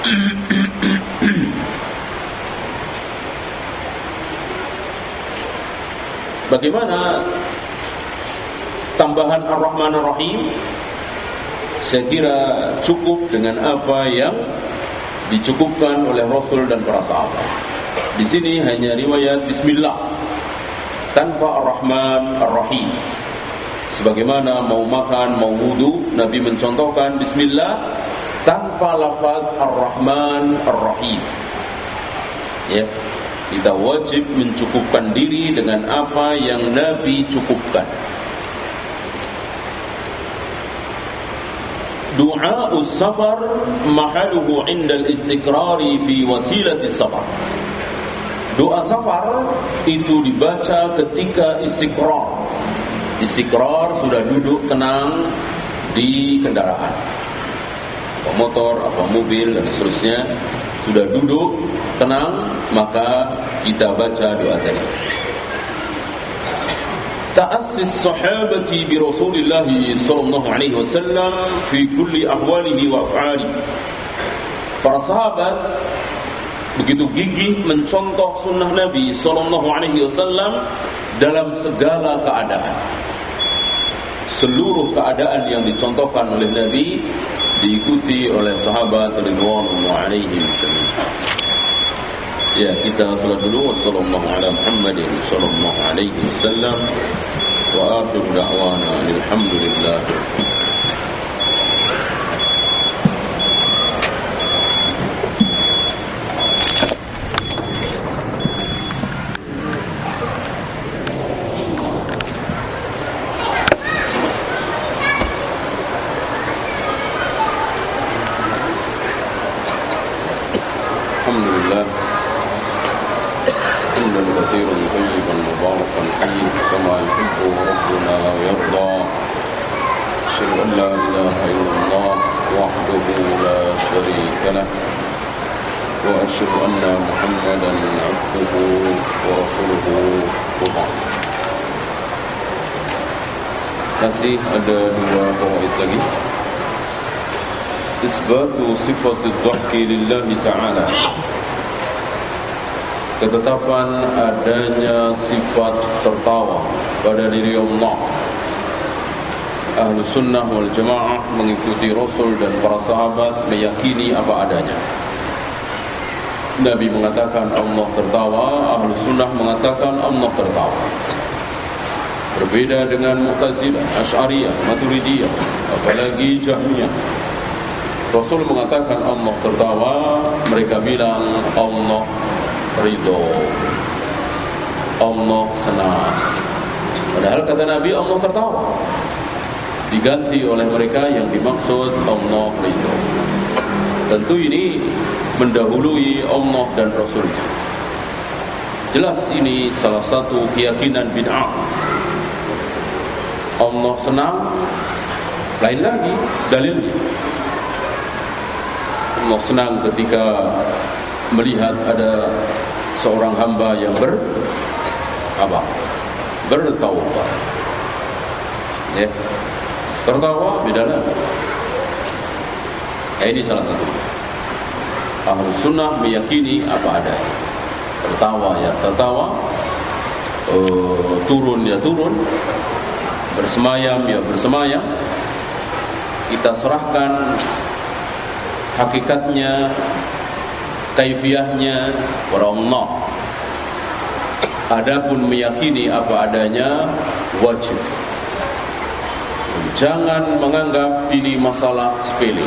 Bagaimana tambahan Ar-Rahman Ar-Rahim? Saya kira cukup dengan apa yang dicukupkan oleh Rasul dan para sahabat. Di sini hanya riwayat Bismillah tanpa Ar-Rahman Ar-Rahim. Sebagaimana mau makan, mau wudu, Nabi mencontohkan Bismillah tanpa lafaz Ar-Rahman Ar-Rahim. Ya, kita wajib mencukupkan diri dengan apa yang Nabi cukupkan. Du'a'us safar mahaluhu 'inda al-istiqrari fi wasilatis safar. Doa safar itu dibaca ketika istiqrar. Istiqrar sudah duduk tenang di kendaraan, apa motor, apa mobil dan seterusnya, sudah duduk tenang, maka kita baca doa tadi. Ta'assis sahabati bi Rasulillah sallallahu alaihi wasallam fi kulli ahwalihi wa af'alihi. Para sahabat begitu gigih mencontoh sunnah Nabi sallallahu alaihi wasallam dalam segala keadaan. Seluruh keadaan yang dicontohkan oleh Nabi diikuti oleh sahabat radhiyallahu alaihim jami'an. Ya, kita salat dulu. Wassallallahu ala Muhammadin sallallahu alaihi wasallam wa akhiru da'wana alhamdulillah. Alhamdulillah. Hamdan katsiran thayyiban mubarakan fihi kama yuhibbu rabbuna wa yarda. Asyhadu an la ilaha illallah wahdahu la syarika lah wa asyhadu anna Muhammadan 'abduhu wa rasuluhu. Masih ada dua fawaid lagi. Isbatu sifatul dhahki lillahi ta'ala. Ketetapan adanya sifat tertawa pada diri Allah. Ahlu sunnah wal jamaah mengikuti Rasul dan para sahabat, meyakini apa adanya. Nabi mengatakan Allah tertawa, ahlu sunnah mengatakan Allah tertawa. Berbeda dengan Mu'tazilah, Asy'ariyah, Maturidiyah, apalagi Jahmiyah. Rasul mengatakan Allah tertawa, mereka bilang Allah ridho, Allah senang. Padahal kata Nabi Allah tertawa, diganti oleh mereka yang dimaksud Allah ridho. Tentu ini mendahului Allah dan Rasulnya. Jelas ini salah satu keyakinan bid'ah. Allah senang, lain lagi dalilnya. Allah senang ketika melihat ada seorang hamba yang ber apa? bertaubat. Ya. Tertawa beda lagi. Ya, ini salah satu. Ahlus sunnah meyakini apa adanya. Tertawa ya tertawa, uh, turun ya turun, bersemayam ya bersemayam. Kita serahkan hakikatnya, kaifiyahnya kepada Allah. Adapun meyakini apa adanya wajib. Jangan menganggap ini masalah sepele,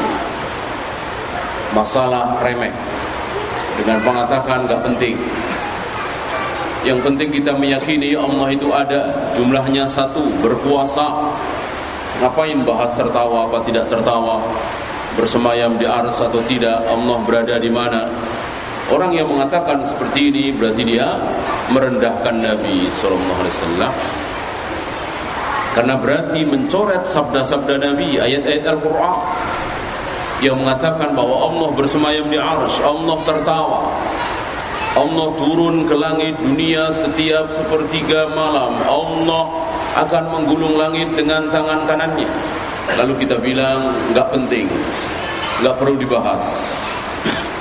masalah remeh, dengan mengatakan enggak penting. Yang penting kita meyakini Allah itu ada, jumlahnya satu, berkuasa. Ngapain bahas tertawa apa tidak tertawa, bersemayam di ars atau tidak, Allah berada di mana? Orang yang mengatakan seperti ini berarti dia merendahkan Nabi sallallahu alaihi wasallam, karena berarti mencoret sabda-sabda Nabi, ayat-ayat Al-Quran yang mengatakan bahwa Allah bersemayam di ars, Allah tertawa, Allah turun ke langit dunia setiap sepertiga malam, Allah akan menggulung langit dengan tangan kanannya. Lalu kita bilang enggak penting, enggak perlu dibahas.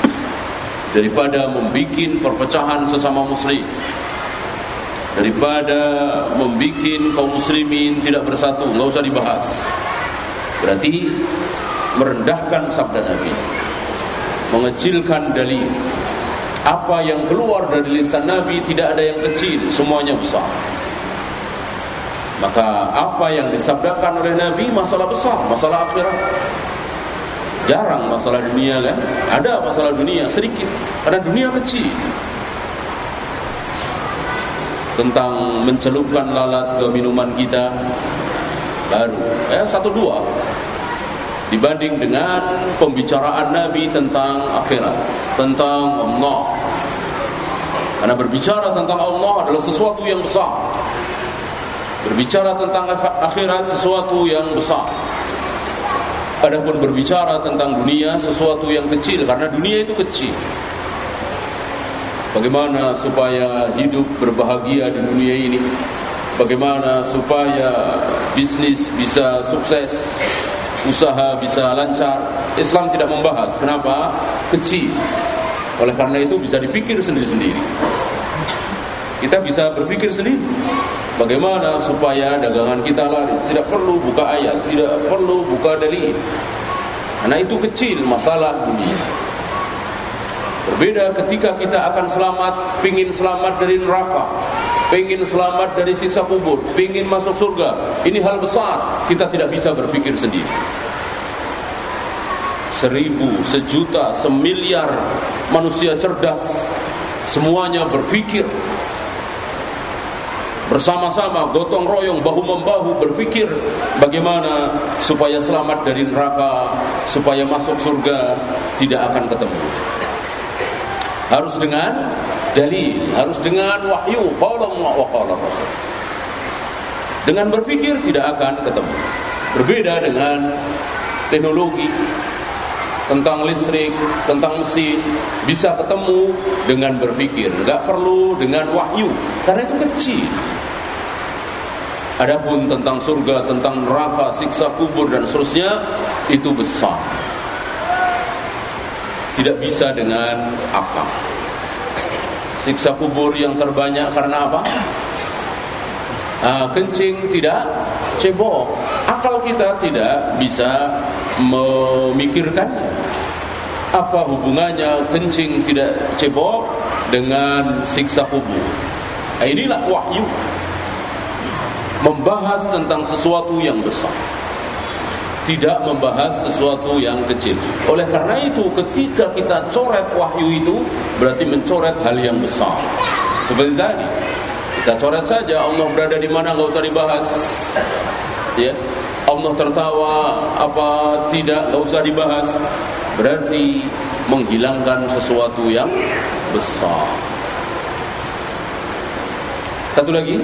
daripada membikin perpecahan sesama muslim, daripada membikin kaum muslimin tidak bersatu, enggak usah dibahas. Berarti merendahkan sabda Nabi, mengecilkan dalil. Apa yang keluar dari lisan Nabi tidak ada yang kecil, semuanya besar. Maka apa yang disabdakan oleh Nabi masalah besar, masalah akhirat. Jarang masalah dunia kan? Ada masalah dunia sedikit, karena dunia kecil. Tentang mencelupkan lalat ke minuman kita baru, eh satu dua dibanding dengan pembicaraan Nabi tentang akhirat, tentang Allah. Karena berbicara tentang Allah adalah sesuatu yang besar. Berbicara tentang akhirat sesuatu yang besar. Adapun berbicara tentang dunia sesuatu yang kecil, karena dunia itu kecil. Bagaimana supaya hidup berbahagia di dunia ini? Bagaimana supaya bisnis bisa sukses, usaha bisa lancar? Islam tidak membahas. Kenapa? Kecil. Oleh karena itu bisa dipikir sendiri-sendiri. Kita bisa berpikir sendiri. Bagaimana supaya dagangan kita laris? Tidak perlu buka ayat, tidak perlu buka dalil. Karena itu kecil masalah dunia. Berbeda ketika kita akan selamat, pingin selamat dari neraka, pingin selamat dari siksa kubur, pingin masuk surga. Ini hal besar, kita tidak bisa berpikir sendiri. Seribu, sejuta, semiliar manusia cerdas, semuanya berpikir bersama-sama, gotong royong, bahu-membahu berpikir bagaimana supaya selamat dari neraka, supaya masuk surga. Tidak akan ketemu. Harus dengan dalil, harus dengan wahyu, qala Allah wa qala Rasul. Dengan berpikir tidak akan ketemu. Berbeda dengan teknologi, tentang listrik, tentang mesin, bisa ketemu dengan berpikir, enggak perlu dengan wahyu, karena itu kecil. Adapun tentang surga, tentang neraka, siksa kubur dan seterusnya, itu besar. Tidak bisa dengan akal. Siksa kubur yang terbanyak karena apa? Ah, kencing tidak cebok. Akal kita tidak bisa memikirkannya. Apa hubungannya kencing tidak cebok dengan siksa kubur? Nah, inilah wahyu, membahas tentang sesuatu yang besar, tidak membahas sesuatu yang kecil. Oleh karena itu ketika kita coret wahyu itu berarti mencoret hal yang besar. Seperti tadi kita coret saja, Allah berada di mana enggak usah dibahas. Ya, Allah tertawa apa tidak enggak usah dibahas. Berarti menghilangkan sesuatu yang besar. Satu lagi,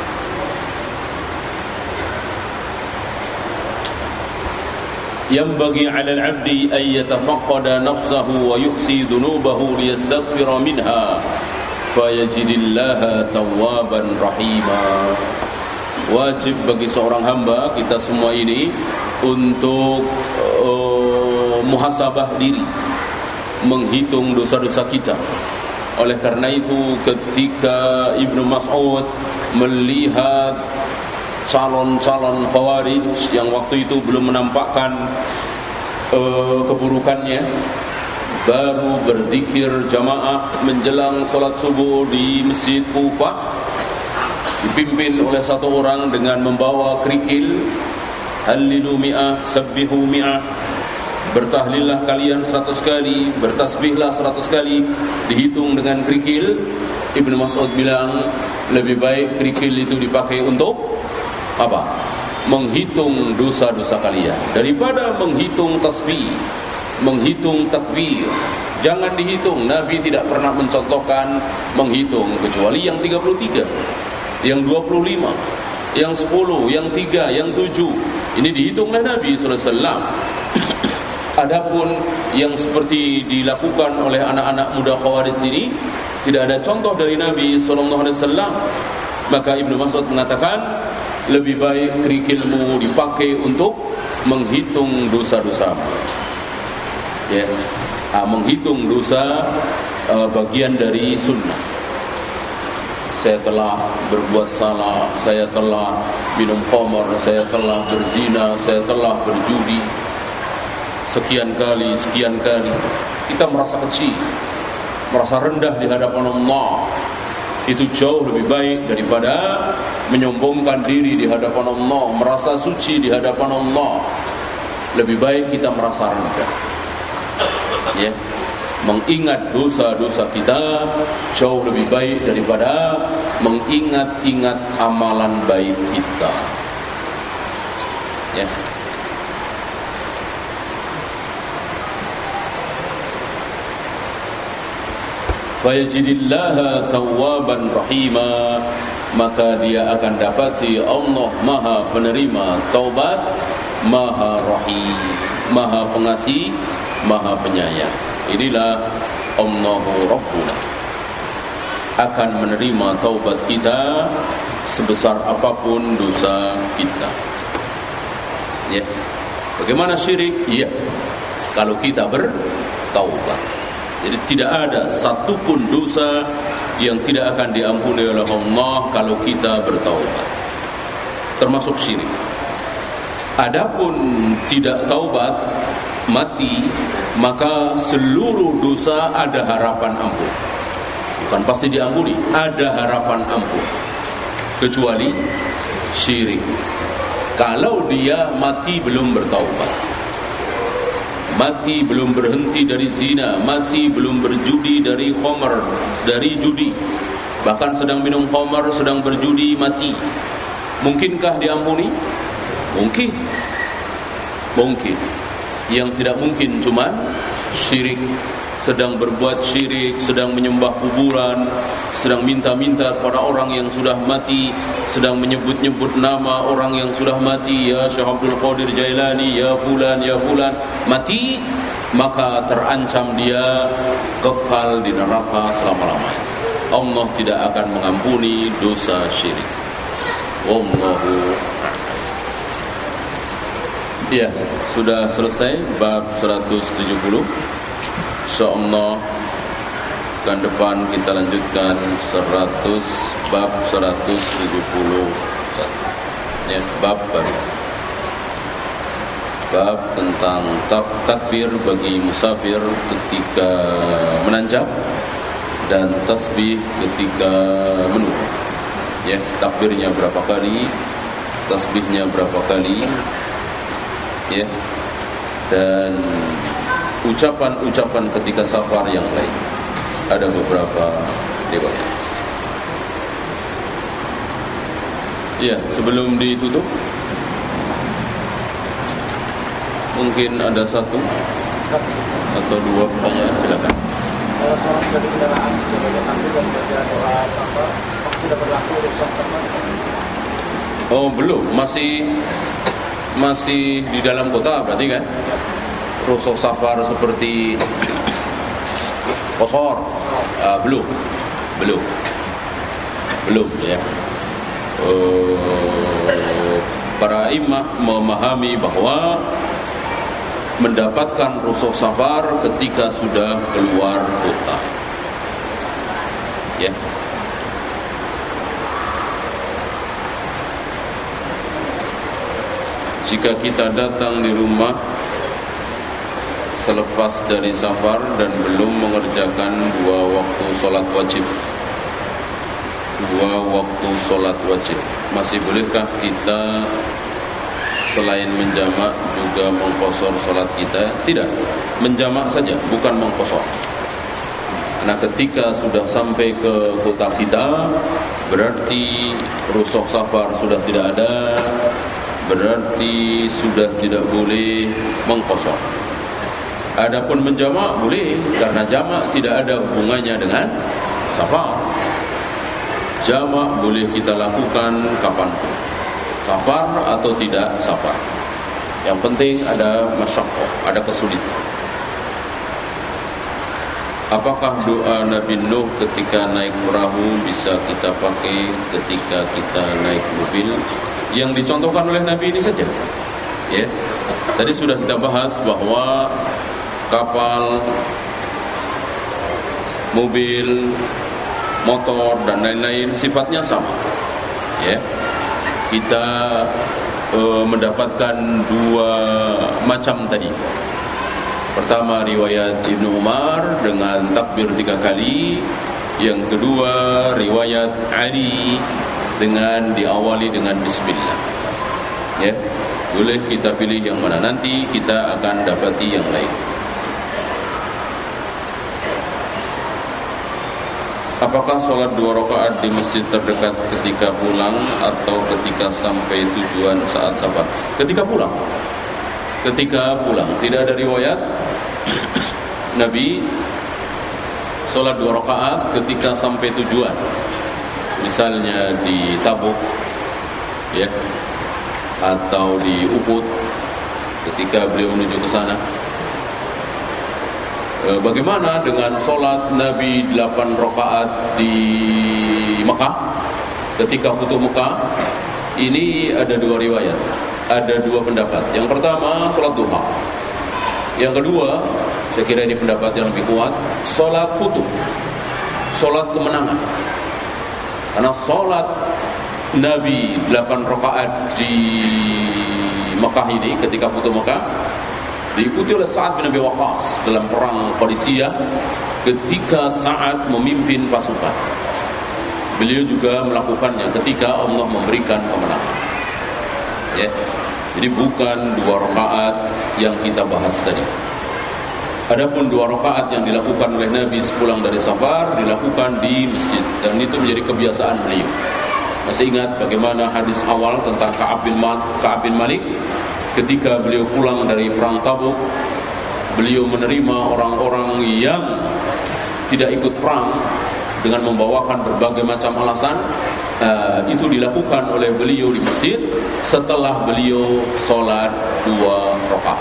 ينبغي على العبد أن يتفقد نفسه ويحصي ذنوبه ليستغفر منها فيجد الله توابا رحيما. Wajib bagi seorang hamba kita semua ini untuk uh, muhasabah diri, menghitung dosa-dosa kita. Oleh karena itu ketika Ibnu Mas'ud melihat calon-calon Khawarij yang waktu itu belum menampakkan uh, keburukannya, baru berzikir jamaah menjelang salat subuh di Masjid Kufah, dipimpin oleh satu orang dengan membawa kerikil, hallilu mi'ah, sabbihu mi'ah, bertahlillah kalian seratus kali, bertasbihlah seratus kali, dihitung dengan kerikil. Ibnu Mas'ud bilang lebih baik kerikil itu dipakai untuk apa? Menghitung dosa-dosa kalian daripada menghitung tasbih, menghitung takbir. Jangan dihitung. Nabi tidak pernah mencontohkan menghitung kecuali yang tiga puluh tiga, yang dua puluh lima, yang sepuluh, yang tiga, yang tujuh. Ini dihitung oleh Nabi sallallahu alaihi wasallam. Adapun yang seperti dilakukan oleh anak-anak muda Khawarij ini tidak ada contoh dari Nabi sallallahu alaihi wasallam. Maka Ibnu Mas'ud mengatakan lebih baik kerikilmu dipakai untuk menghitung dosa-dosa. Ya, ah, menghitung dosa uh, bagian dari sunnah. Saya telah berbuat salah, saya telah minum khamar, saya telah berzina, saya telah berjudi sekian kali, sekian kali. Kita merasa kecil, merasa rendah di hadapan Allah. Itu jauh lebih baik daripada menyombongkan diri di hadapan Allah, merasa suci di hadapan Allah. Lebih baik kita merasa rendah, ya, mengingat dosa-dosa kita jauh lebih baik daripada mengingat-ingat amalan baik kita, ya. Fayajidillaha tawwaban rahima, maka dia akan dapati Allah Maha penerima taubat, Maha rahim, Maha pengasih, Maha penyayang. Inilah Allahu Rabbuna, akan menerima taubat kita sebesar apapun dosa kita, ya. Bagaimana syirik? Iya, kalau kita bertaubat. Jadi tidak ada satupun dosa yang tidak akan diampuni oleh Allah kalau kita bertaubat, termasuk syirik. Adapun tidak taubat, mati, maka seluruh dosa ada harapan ampun. Bukan pasti diampuni, ada harapan ampun, kecuali syirik. Kalau dia mati belum bertaubat, mati belum berhenti dari zina, mati belum berjudi dari khamar, dari judi, bahkan sedang minum khamar, sedang berjudi, mati, mungkinkah diampuni? Mungkin. Mungkin. Yang tidak mungkin cuman syirik. Sedang berbuat syirik, sedang menyembah kuburan, sedang minta-minta kepada orang yang sudah mati, sedang menyebut-nyebut nama orang yang sudah mati, ya Syekh Abdul Qadir Jailani, ya fulan, ya fulan, mati, maka terancam dia kekal di neraka selama-lamanya. Allah tidak akan mengampuni dosa syirik. Wallahu. Ya, sudah selesai bab seratus tujuh puluh. InsyaAllah kan depan kita lanjutkan seratus bab seratus tujuh puluh satu, ya, bab baru, bab tentang tak takbir bagi musafir ketika menanjak dan tasbih ketika menurun, ya, takbirnya berapa kali, tasbihnya berapa kali, ya, dan ucapan-ucapan ketika safar yang lain. Ada beberapa riwayat. Ya, sebelum ditutup, mungkin ada satu atau dua pertanyaan, silakan. Kalau seorang sudah di kendaraan, sudah banyak takbir dan baca doa safar, apakah tidak berlaku untuk safar? Oh, belum, masih masih di dalam kota berarti kan? Rukhsah safar seperti qasar, uh, belum, belum, belum, ya. Uh, para imam memahami bahwa mendapatkan rukhsah safar ketika sudah keluar kota, ya. Jika kita datang di rumah selepas dari safar dan belum mengerjakan dua waktu solat wajib, dua waktu solat wajib, masih bolehkah kita selain menjamak juga mengqasar solat kita? Tidak, menjamak saja, bukan mengqasar. Nah, ketika sudah sampai ke kota kita, berarti rukhsah safar sudah tidak ada, berarti sudah tidak boleh mengqasar. Adapun menjamak boleh, karena jamak tidak ada hubungannya dengan safar. Jamak boleh kita lakukan kapanpun, safar atau tidak safar. Yang penting ada masyaqqah, ada kesulitan. Apakah doa Nabi Nuh ketika naik perahu bisa kita pakai ketika kita naik mobil? Yang dicontohkan oleh Nabi ini saja, ya. Tadi sudah kita bahas bahwa kapal mobil, motor dan lain-lain sifatnya sama. Ya. Kita e, mendapatkan dua macam tadi. Pertama riwayat Ibnu Umar dengan takbir tiga kali. Yang kedua riwayat Ali dengan diawali dengan bismillah. Ya, boleh kita pilih yang mana, nanti kita akan dapati yang lain. Apakah sholat dua rakaat di masjid terdekat ketika pulang atau ketika sampai tujuan saat safar? Ketika pulang. Ketika pulang. Tidak ada riwayat Nabi sholat dua rakaat ketika sampai tujuan. Misalnya di Tabuk, ya, atau di Uhud ketika beliau menuju ke sana. E, bagaimana dengan sholat Nabi delapan rakaat di Mekah ketika Futuh Mekah? Ini ada dua riwayat, ada dua pendapat. Yang pertama sholat duha. Yang kedua, saya kira ini pendapat yang lebih kuat, sholat futuh, sholat kemenangan. Karena sholat Nabi delapan rakaat di Mekah ini ketika Futuh Mekah diikuti oleh Sa'ad bin Abi Waqqas dalam perang Qadisiyah ketika Sa'ad memimpin pasukan. Beliau juga melakukannya ketika Allah memberikan kemenangan. Ya. Jadi bukan dua rakaat yang kita bahas tadi. Adapun dua rakaat yang dilakukan oleh Nabi sepulang dari safar dilakukan di masjid dan itu menjadi kebiasaan beliau. Masih ingat bagaimana hadis awal tentang Ka'ab bin, Ka'ab bin Malik ketika beliau pulang dari perang Tabuk, beliau menerima orang-orang yang tidak ikut perang dengan membawakan berbagai macam alasan. Uh, itu dilakukan oleh beliau di masjid setelah beliau sholat dua rakaat.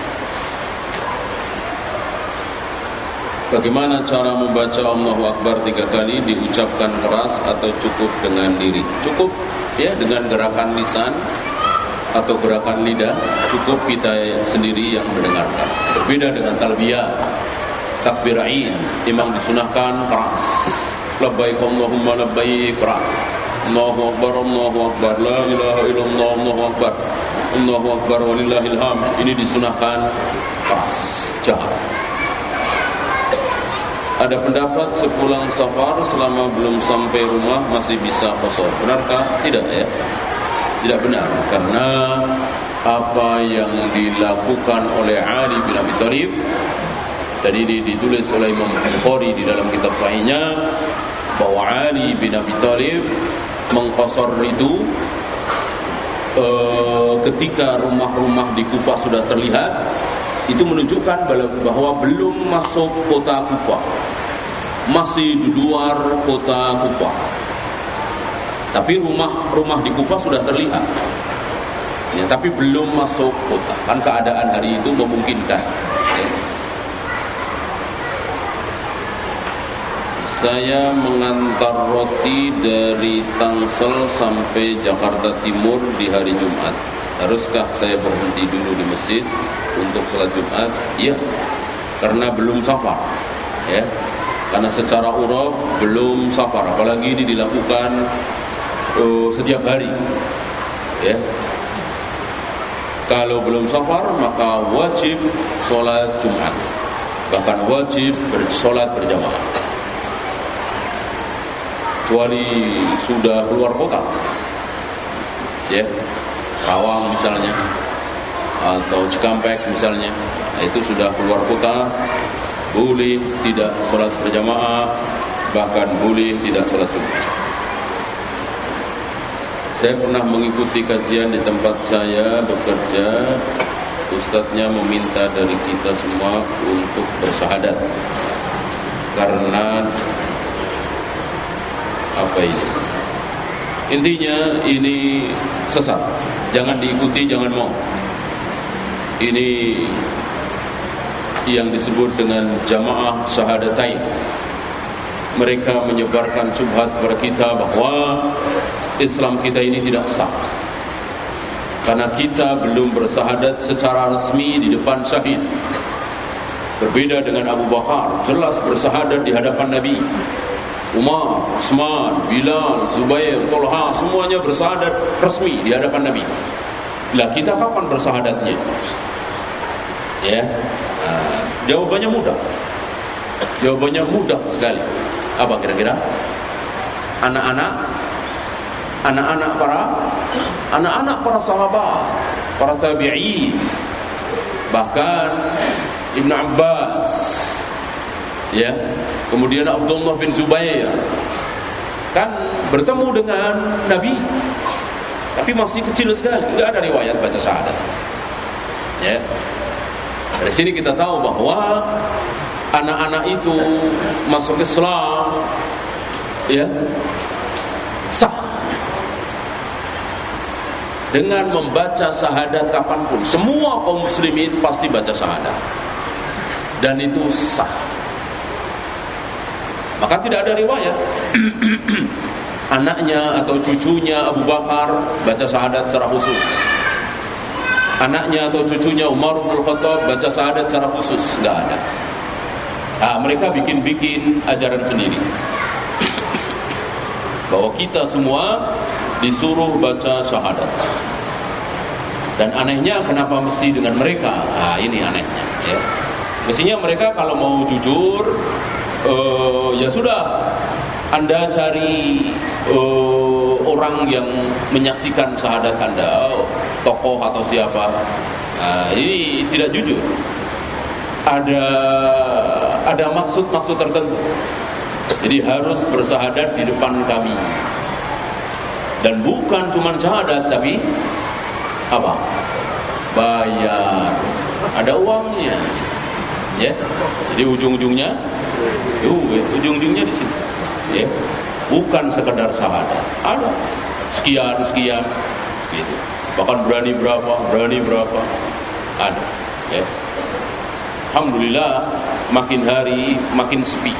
Bagaimana cara membaca Allahu Akbar tiga kali, diucapkan keras atau cukup dengan diri? Cukup ya dengan gerakan lisan atau gerakan lidah, cukup kita sendiri yang mendengarkan. Berbeda dengan talbiyah, takbir Aid, imam disunahkan keras. Labbaik Allahumma labbaik, keras. Allahu Akbar, Allahu Akbar, la ilaha illallah, Allahu Akbar, Allahu Akbar, walillahil hamd. Ini disunahkan keras, jahat. Ada pendapat sepulang safar selama belum sampai rumah masih bisa qashar. Benarkah? Tidak ya. Tidak benar, karena apa yang dilakukan oleh Ali bin Abi Thalib dan ini ditulis oleh Imam Bukhari di dalam kitab sahihnya bahwa Ali bin Abi Thalib mengqashar itu e, ketika rumah-rumah di Kufah sudah terlihat, itu menunjukkan bahwa belum masuk kota Kufah, masih di luar kota Kufah. Tapi rumah-rumah di Kufah sudah terlihat, ya, tapi belum masuk kota. Kan keadaan hari itu memungkinkan. Ya. Saya mengantar roti dari Tangsel sampai Jakarta Timur di hari Jumat. Haruskah saya berhenti dulu di masjid untuk salat Jumat? Iya, karena belum safar. Ya, karena secara uruf belum safar. Apalagi ini dilakukan uh, setiap hari. Ya, kalau belum safar maka wajib salat Jumat, bahkan wajib bersolat berjamaah. Kecuali sudah keluar kota, ya, Rawang misalnya, atau Cikampek misalnya, nah itu sudah keluar kota, boleh tidak sholat berjamaah, bahkan boleh tidak sholat Jumat. Saya pernah mengikuti kajian di tempat saya bekerja, ustadznya meminta dari kita semua untuk bersyahadat karena apa ini? Intinya ini sesat. Jangan diikuti, jangan mau. Ini yang disebut dengan jamaah syahadatain. Mereka menyebarkan syubhat kepada kita bahwa Islam kita ini tidak sah karena kita belum bersyahadat secara resmi di depan syahid. Berbeda dengan Abu Bakar, jelas bersahadat di hadapan Nabi. Umar, Utsman, Bilal, Zubair, Tolha, semuanya bersahadat resmi di hadapan Nabi. Lah kita kapan bersahadatnya? Ya, uh, jawabannya mudah. Jawabannya mudah sekali. Apa kira-kira? Anak-anak, anak-anak para, anak-anak para sahabat, para tabi'in, bahkan Ibn Abbas, ya, kemudian Abdullah bin Zubair, kan bertemu dengan Nabi, tapi masih kecil sekali, nggak ada riwayat baca syahadat. Ya, dari sini kita tahu bahwa anak-anak itu masuk Islam, ya, sah dengan membaca syahadat kapanpun. Semua kaum muslimin pasti baca syahadat. Dan itu sah. Maka tidak ada riwayat anaknya atau cucunya Abu Bakar baca syahadat secara khusus, anaknya atau cucunya Umar bin Khattab baca syahadat secara khusus. Tidak ada. Nah, mereka bikin-bikin ajaran sendiri bahwa kita semua disuruh baca syahadat. Dan anehnya kenapa mesti dengan mereka? Nah, ini anehnya, ya. Mestinya mereka kalau mau jujur, uh, ya sudah, Anda cari uh, orang yang menyaksikan syahadat Anda, oh, tokoh atau siapa. Nah, ini tidak jujur. Ada ada maksud-maksud tertentu. Jadi harus bersahadat di depan kami. Dan bukan cuma syahadat, tapi apa? Bayar. Ada uangnya. Ya, jadi ujung-ujungnya, uh, ujung-ujungnya di sini, ya, bukan sekedar syahadat, ada sekian sekian, gitu. Bahkan berani berapa, berani berapa, ada. Ya. Alhamdulillah, makin hari makin sepi.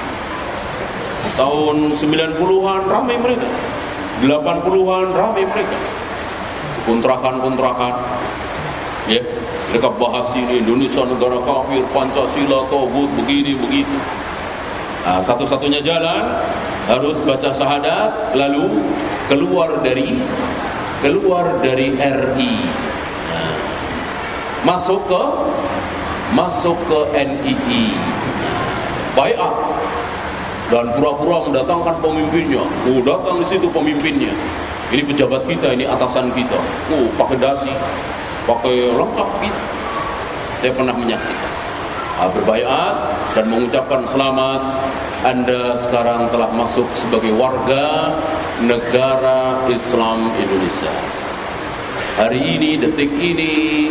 Tahun sembilan puluhan ramai mereka, delapan puluhan ramai mereka, kontrakan-kontrakan, ya. Mereka bahas ini Indonesia negara kafir, Pancasila, Tauhid, begini begitu. Nah, satu-satunya jalan harus baca syahadat, lalu keluar dari keluar dari R I, nah, masuk ke masuk ke N I I, baiat, dan pura-pura mendatangkan pemimpinnya. Oh, datang di situ pemimpinnya. Ini pejabat kita, ini atasan kita. Oh, pakai dasi, pakai lengkap gitu. Saya pernah menyaksikan. Nah, berbaiat dan mengucapkan selamat, Anda sekarang telah masuk sebagai warga negara Islam Indonesia. Hari ini, detik ini,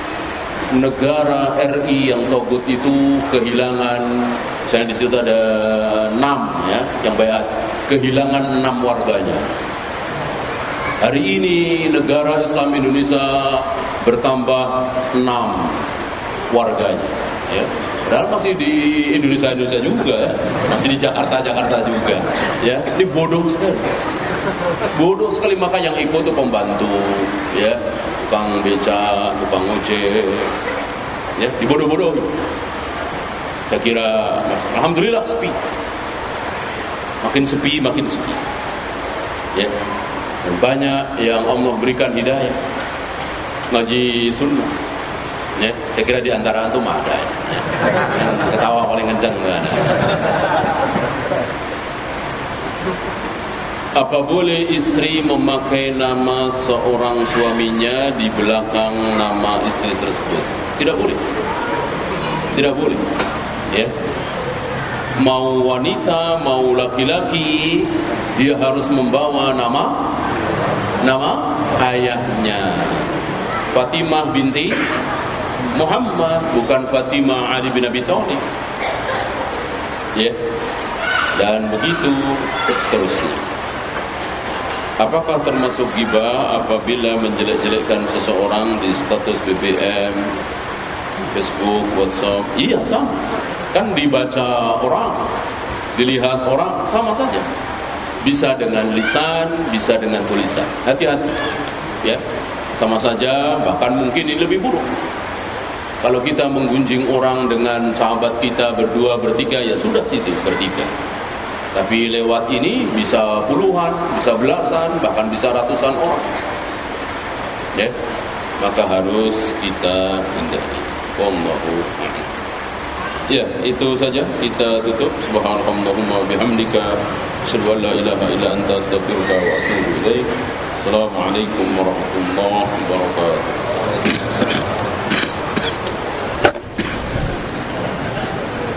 negara R I yang togut itu kehilangan, saya di situ ada enam, ya, yang baiat, kehilangan enam warganya. Hari ini negara Islam Indonesia bertambah enam warganya, ya. Padahal masih di Indonesia-Indonesia juga, ya. Masih di Jakarta-Jakarta juga, ya. Ini bodoh sekali. Bodoh sekali, maka yang ikut itu pembantu, ya, tukang beca, tukang ojek, ya, dibodoh-bodoh. Saya kira, alhamdulillah sepi. Makin sepi, makin sepi, ya. Dan banyak yang Allah berikan hidayah ngaji sunnah, ya. Saya kira di antara antum ada, ya. Yang ketawa paling kencang nggak ada. Apa boleh istri memakai nama seorang suaminya di belakang nama istri tersebut? Tidak boleh. Tidak boleh, ya. Mau wanita, mau laki-laki, dia harus membawa nama nama ayahnya. Fatimah binti Muhammad, bukan Fatimah Ali bin Abi Thalib, ya. Dan begitu terusnya. Apakah termasuk ghibah apabila menjelek-jelekkan seseorang di status B B M, Facebook, WhatsApp? Iya, sama. Kan dibaca orang, dilihat orang, sama saja. Bisa dengan lisan, bisa dengan tulisan. Hati-hati, ya. Sama saja, bahkan mungkin ini lebih buruk. Kalau kita menggunjing orang dengan sahabat kita berdua, bertiga, ya sudah situ bertiga. Tapi lewat ini bisa puluhan, bisa belasan, bahkan bisa ratusan orang. Ya, maka harus kita hindari. Wallahu a'lam. Ya, itu saja kita tutup. Subhanallahumma bihamdika, asyhadu an la ilaha illa anta, astaghfiruka wa atubu ilaik. Assalamualaikum warahmatullahi wabarakatuh.